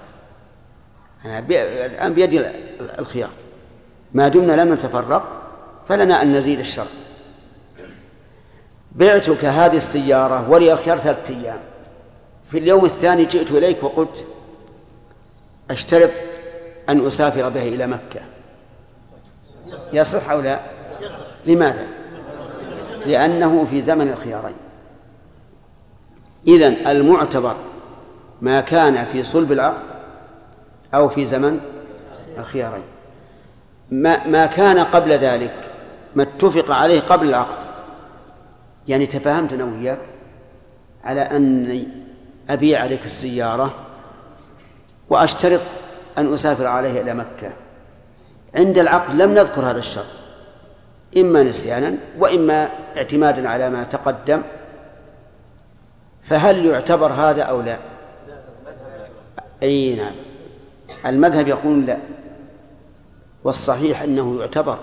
الآن بيدي الخيار، ما دمنا لم نتفرق فلنا أن نزيد الشرط. بعتك هذه السيارة ولي الخيار 3 أيام، في اليوم الثاني جئت إليك وقلت أشترط أن أسافر بها إلى مكة، يصح أو لا؟ لماذا؟ لأنه في زمن الخيارين. إذن المعتبر ما كان في صلب العقد أو في زمن الخيارين. ما كان قبل ذلك، ما اتفق عليه قبل العقد، يعني تفاهمت أنا وياك على أني أبيع عليك السيارة وأشترط أن أسافر عليها إلى مكة، عند العقد لم نذكر هذا الشرط، إما نسيانا وإما اعتمادا على ما تقدم، فهل يعتبر هذا أو لا؟ أي نعم، المذهب يقول لا، والصحيح أنه يعتبر،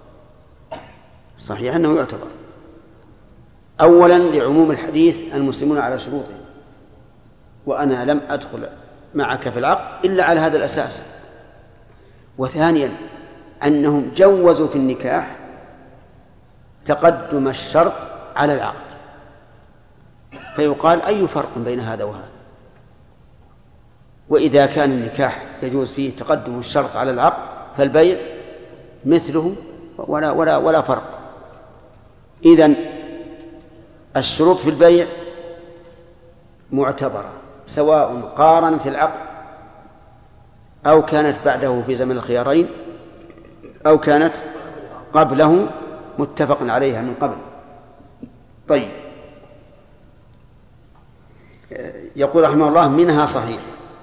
صحيح أنه يعتبر. أولا لعموم الحديث المسلمون على شروطهم، وأنا لم أدخل معك في العقد إلا على هذا الأساس. وثانيا أنهم جوزوا في النكاح تقدم الشرط على العقد، فيقال أي فرق بين هذا وهذا؟ وإذا كان النكاح يجوز فيه تقدم الشرط على العقد فالبيع مثله ولا فرق. إذن الشروط في البيع معتبرة، سواء قارنت العقد أو كانت بعده في زمن الخيارين أو كانت قبله متفق عليها من قبل. طيب، يقول رحمه الله: منها صحيح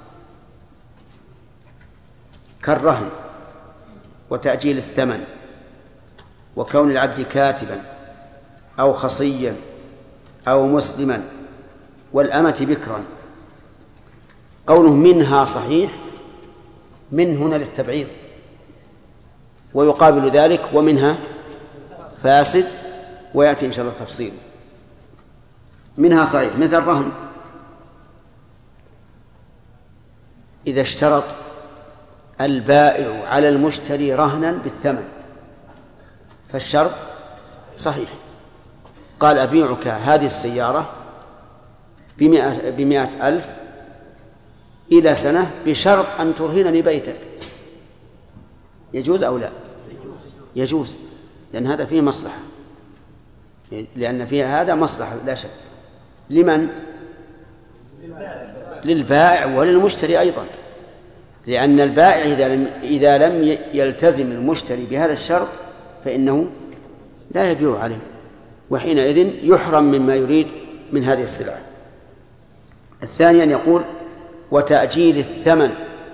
كالرهن وتأجيل الثمن وكون العبد كاتبا أو خصيا أو مسلما والأمة بكرا. قوله منها صحيح، من هنا للتبعيض، ويقابل ذلك ومنها فاسد، ويأتي إن شاء الله تفصيل. منها صحيح مثل الرهن، إذا اشترط البائع على المشتري رهنا بالثمن فالشرط صحيح، قال: أبيعك هذه السيارة ب100,000 إلى سنة بشرط أن ترهنني بيتك. يجوز أو لا؟ يجوز، لأن هذا فيه مصلحة، لأن فيها هذا مصلحة لا شك. لمن؟ للبائع وللمشتري أيضا، لأن البائع إذا لم يلتزم المشتري بهذا الشرط فإنه لا يبيع عليه، وحينئذ يحرم مما يريد من هذه السلعة. الثانيا يقول: وتأجيل الثمن،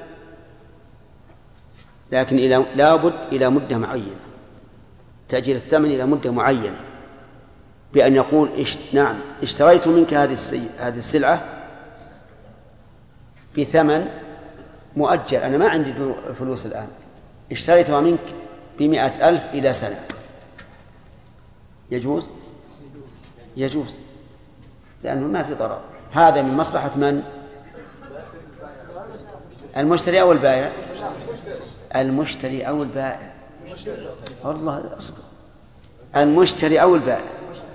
لكن لابد إلى مدة معينة، تأجيل الثمن إلى مدة معينة، بأن يقول: نعم اشتريت منك هذه السلعة بثمن مؤجل، أنا ما عندي فلوس الآن، اشتريتها منك ب100,000 إلى سنة. يجوز؟ يجوز، لأنه ما في ضرر. هذا من مصلحة من؟ المشتري أو البائع؟ المشتري أو البائع؟ والله أصبر، المشتري أو البائع.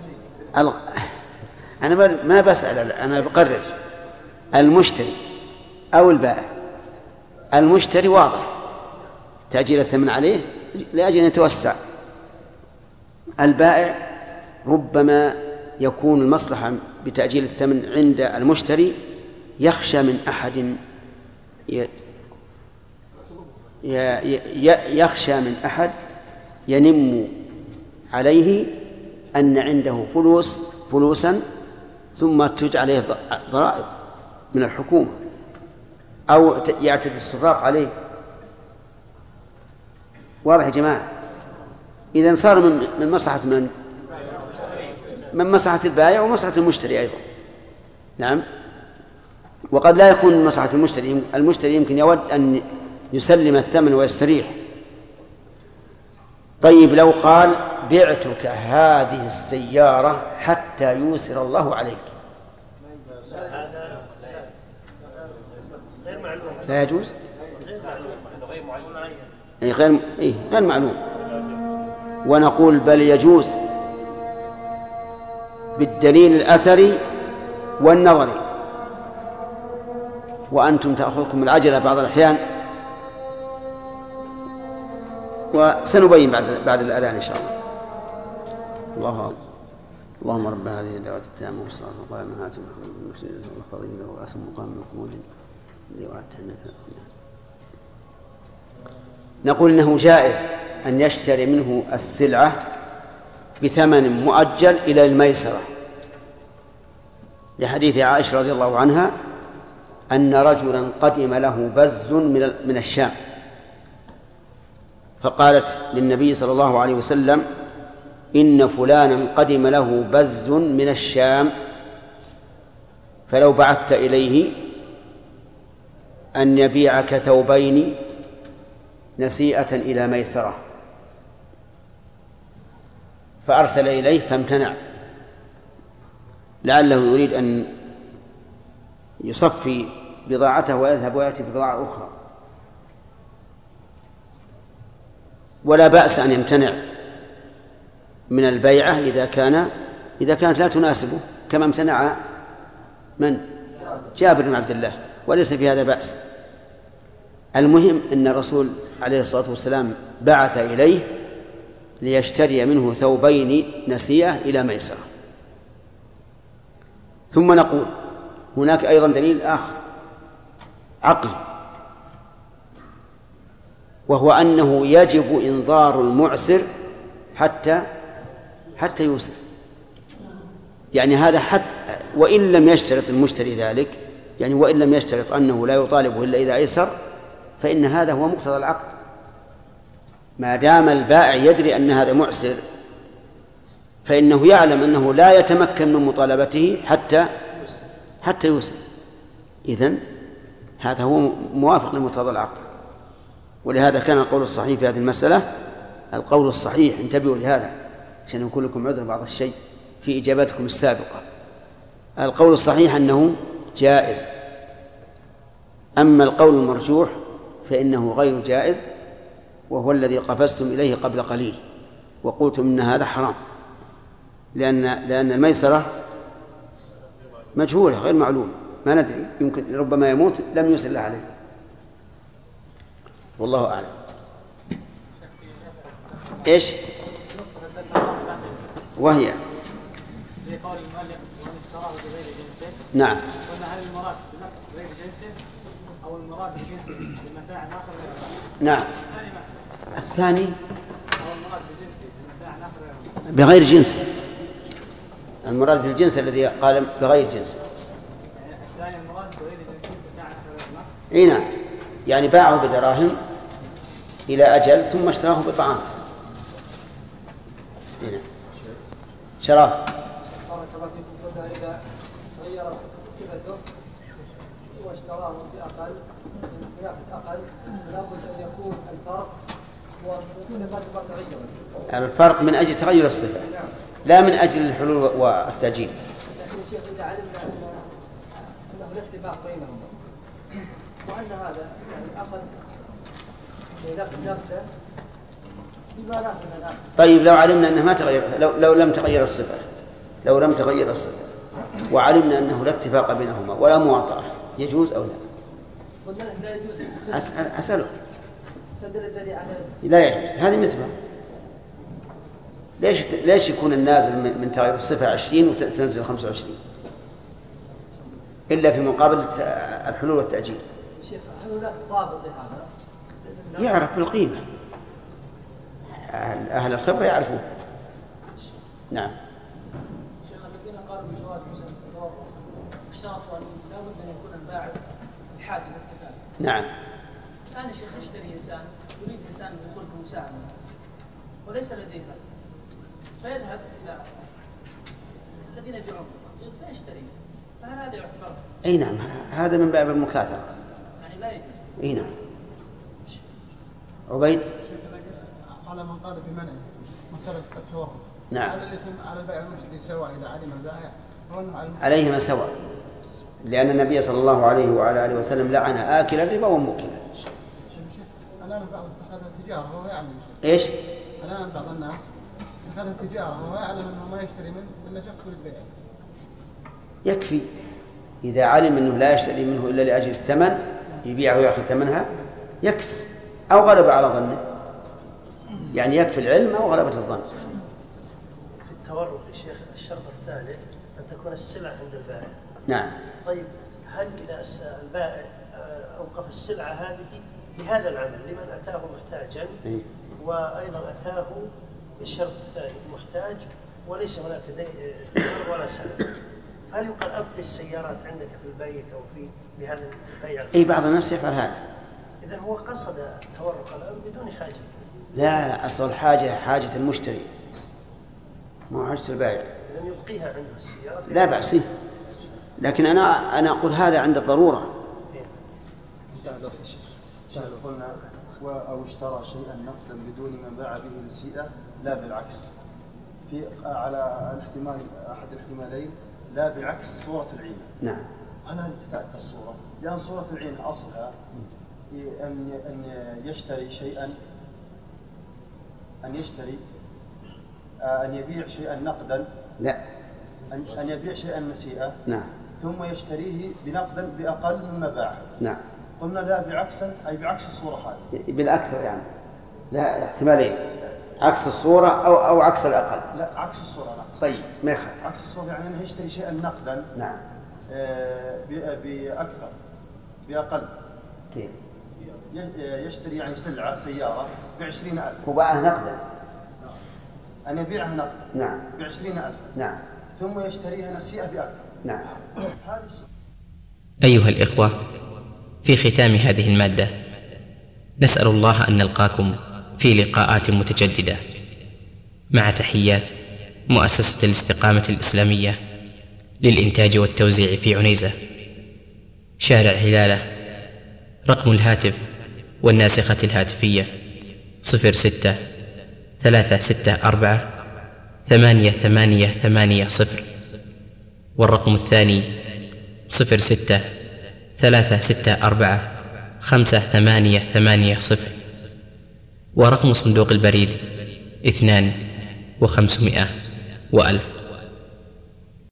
أنا ما بسأل، أنا بقرر. المشتري أو البائع. المشتري واضح تأجيل الثمن عليه لأجل أن يتوسع. البائع ربما يكون المصلحة بتأجيل الثمن عند المشتري يخشى من أحد يخشى من أحد ينم عليه أن عنده فلوسا ثم تجعل عليه ضرائب من الحكومة أو يعتدي السراق عليه. واضح يا جماعة؟ إذن صار من مصلحة من مصلحة البائع ومصلحة المشتري أيضا. نعم، وقد لا يكون من مصلحة المشتري يمكن يود أن يسلم الثمن ويستريح. طيب، لو قال: بعتك هذه السيارة حتى يوسر الله عليك، لا يجوز؟ غير معلوم. ونقول: بل يجوز، بالدليل الأثري والنظري، وأنتم تأخذكم العجلة بعض الأحيان، وسنبين بعد الأذان إن شاء الله. الله أكبر. اللهم رب هذه الدعوة التامة والصلاة والقائمة هاتم محمد بن مسلم والفضيل له واسم مقام محمود الذي وعدته انك. نقول انه جائز ان يشتري منه السلعة بثمن مؤجل الى الميسرة، لحديث عائشة رضي الله عنها ان رجلا قدم له بز من الشام، فقالت للنبي صلى الله عليه وسلم: إن فلانا قدم له بز من الشام، فلو بعثت إليه أن يبيعك ثوبين نسيئة إلى ميسرة. فأرسل إليه فامتنع، لعله يريد أن يصفي بضاعته ويذهب ويأتي ببضاعة أخرى. ولا بأس أن يمتنع من البيعة إذا كانت لا تناسبه، كما امتنع من؟ جابر بن عبد الله، وليس في هذا بأس. المهم أن الرسول عليه الصلاة والسلام بعث إليه ليشتري منه ثوبين نسيئة إلى ميسرة. ثم نقول هناك أيضا دليل آخر عقلي، وهو أنه يجب إنظار المعسر حتى يوسر. يعني هذا حتى وإن لم يشترط المشتري ذلك، يعني وإن لم يشترط أنه لا يطالبه إلا إذا أيسر، فإن هذا هو مقتضى العقد. ما دام البائع يدري أن هذا معسر، فإنه يعلم أنه لا يتمكن من مطالبته حتى يوسر. إذن هذا هو موافق لمقتضى العقد. ولهذا كان القول الصحيح في هذه المسألة القول الصحيح، انتبهوا لهذا عشان أقول لكم عذر بعض الشيء في إجاباتكم السابقة. القول الصحيح أنه جائز، أما القول المرجوح فإنه غير جائز، وهو الذي قفزتم إليه قبل قليل وقلتم إن هذا حرام، لأن الميسرة مجهولة غير معلومة، ما ندري، يمكن ربما يموت لم يسر له عليه، والله أعلم. إيش؟ وهي في قول المؤلف ومن اشتراه بغير جنسه. نعم. قلنا هل المراد بغير جنسه أو المراد بجنسه بمتاع آخر؟ نعم. الثاني أو المراد بجنسه بمتاع آخر بغير جنسه. المراد بالجنس الذي قال بغير جنسه. الثاني المراد بغير جنسه بمتاع آخر. إيه نعم، يعني باعه بدراهم إلى أجل ثم اشتراه بطعام. هنا شراف. إذا غيرت صفته واشتراه بأقل لابد أن يكون الفرق من أجل تغير الصفة، لا من أجل الحلول والتأجيل. لكن الشيخ إذا علمنا أنه لا اتفاق بينهم وأن هذا يعني أخذ نفسه بما ناسب الآن. طيب لو علمنا أنه ما تغير، لو لم تغير الصفة، وعلمنا أنه لا اتفاق بينهما ولا مواطأة، يجوز أو لا؟ قلنا لا يجوز. أسأله. سدل الذي على لا يجوز، هذه مثله. ليش يكون النازل من تغير الصفة 20 وتنزل 25 إلا في مقابل الحلول والتأجيل؟ شيخ هل هناك ضابط لهذا؟ يعرف بالقيمة، أهل الخبرة يعرفون. نعم. شيخ الذين قالوا بجواز مسألة التوقف اشترطوا أن لا بد أن يكون الباعث الحاكم الكتاب. نعم. الآن شيخ يشتري إنسان يريد إنسان يدخل بمساعدة وليس لديه مال، فيذهب إلى الذين يبيعون القصيد فيشتري، فهل هذا يعتبر؟ أي نعم، هذا من باب المكاثرة. يعني لا يجوز. أي نعم. عبيد. على من قال بمنع مسألة التوقف. نعم. هل الإثم على البائع والمشتري سواء إذا علم البائع عليهما سواء، لأن النبي صلى الله عليه وعلى آله وسلم لعن آكل الربا وموكله. الآن بعض اتخذ التجارة وهو يعمل. إيش؟ الآن بعض الناس هذا تجارة وهو يعلم أنه ما يشتري منه إلا شخص للبيع. يكفي إذا علم أنه لا يشتري منه إلا لأجل الثمن يبيعه ويأخذ ثمنها يكفي، أو غلب على ظنه، يعني يكفي العلم أو غلبة الظن. في التورق يا شيخ الشرط الثالث أن تكون السلعة عند البائع. نعم. طيب هل إذا البائع أوقف السلعة هذه لهذا العمل لمن أتاه محتاجا وأيضا أتاه الشرط الثاني محتاج وليس هناك دين ولا سلم، هل يقال أبقي السيارات عندك في البيت أو في لهذا البيع؟ أي بعض الناس يفعل هذا. إذن هو قصد التورق الآن بدون حاجة. لا أصل الحاجة حاجة المشتري مو حاجة البائع. إذن يبقيها عنده السيارات. لا بأس، لكن أنا أقول هذا عند الضرورة. قلنا أو اشترى شيئا نقدا بدون من باع به نسيئة، لا بالعكس. في على الاحتمال أحد الاحتمالين لا بعكس صورة العين. نعم. هل هذه تتأتى الصورة؟ لأن صورة العين أصلها أن يشتري شيئا أن يبيع شيئا نقدا. لا. أن يبيع شيئا نسيئة. نعم. ثم يشتريه بنقدا بأقل مما باعه. نعم. قلنا لا بعكسا أي بعكس الصورة هذه. بالأكثر يعني. لا احتمالين، عكس الصورة أو عكس الأقل. لا عكس الصورة. نعم. طيب ما يخالف. عكس الصورة يعني أنه يشتري شيئا نقدا. نعم. بأكثر بأقل. كيف؟ يشتري يعني سيارة ب20,000. هو باعها نقدا. أن يبيعها نقدا. نعم. ب20,000. نعم. ثم يشتريها نسيئة بأكثر. نعم. أيها الإخوة، في ختام هذه المادة نسأل الله أن نلقاكم في لقاءات متجددة، مع تحيات مؤسسة الاستقامة الإسلامية للإنتاج والتوزيع في عنيزة، شارع هلالة. رقم الهاتف والناسخة الهاتفية 06-364-8880، والرقم الثاني 06-364-5880، ورقم صندوق البريد 2 و500 و1000.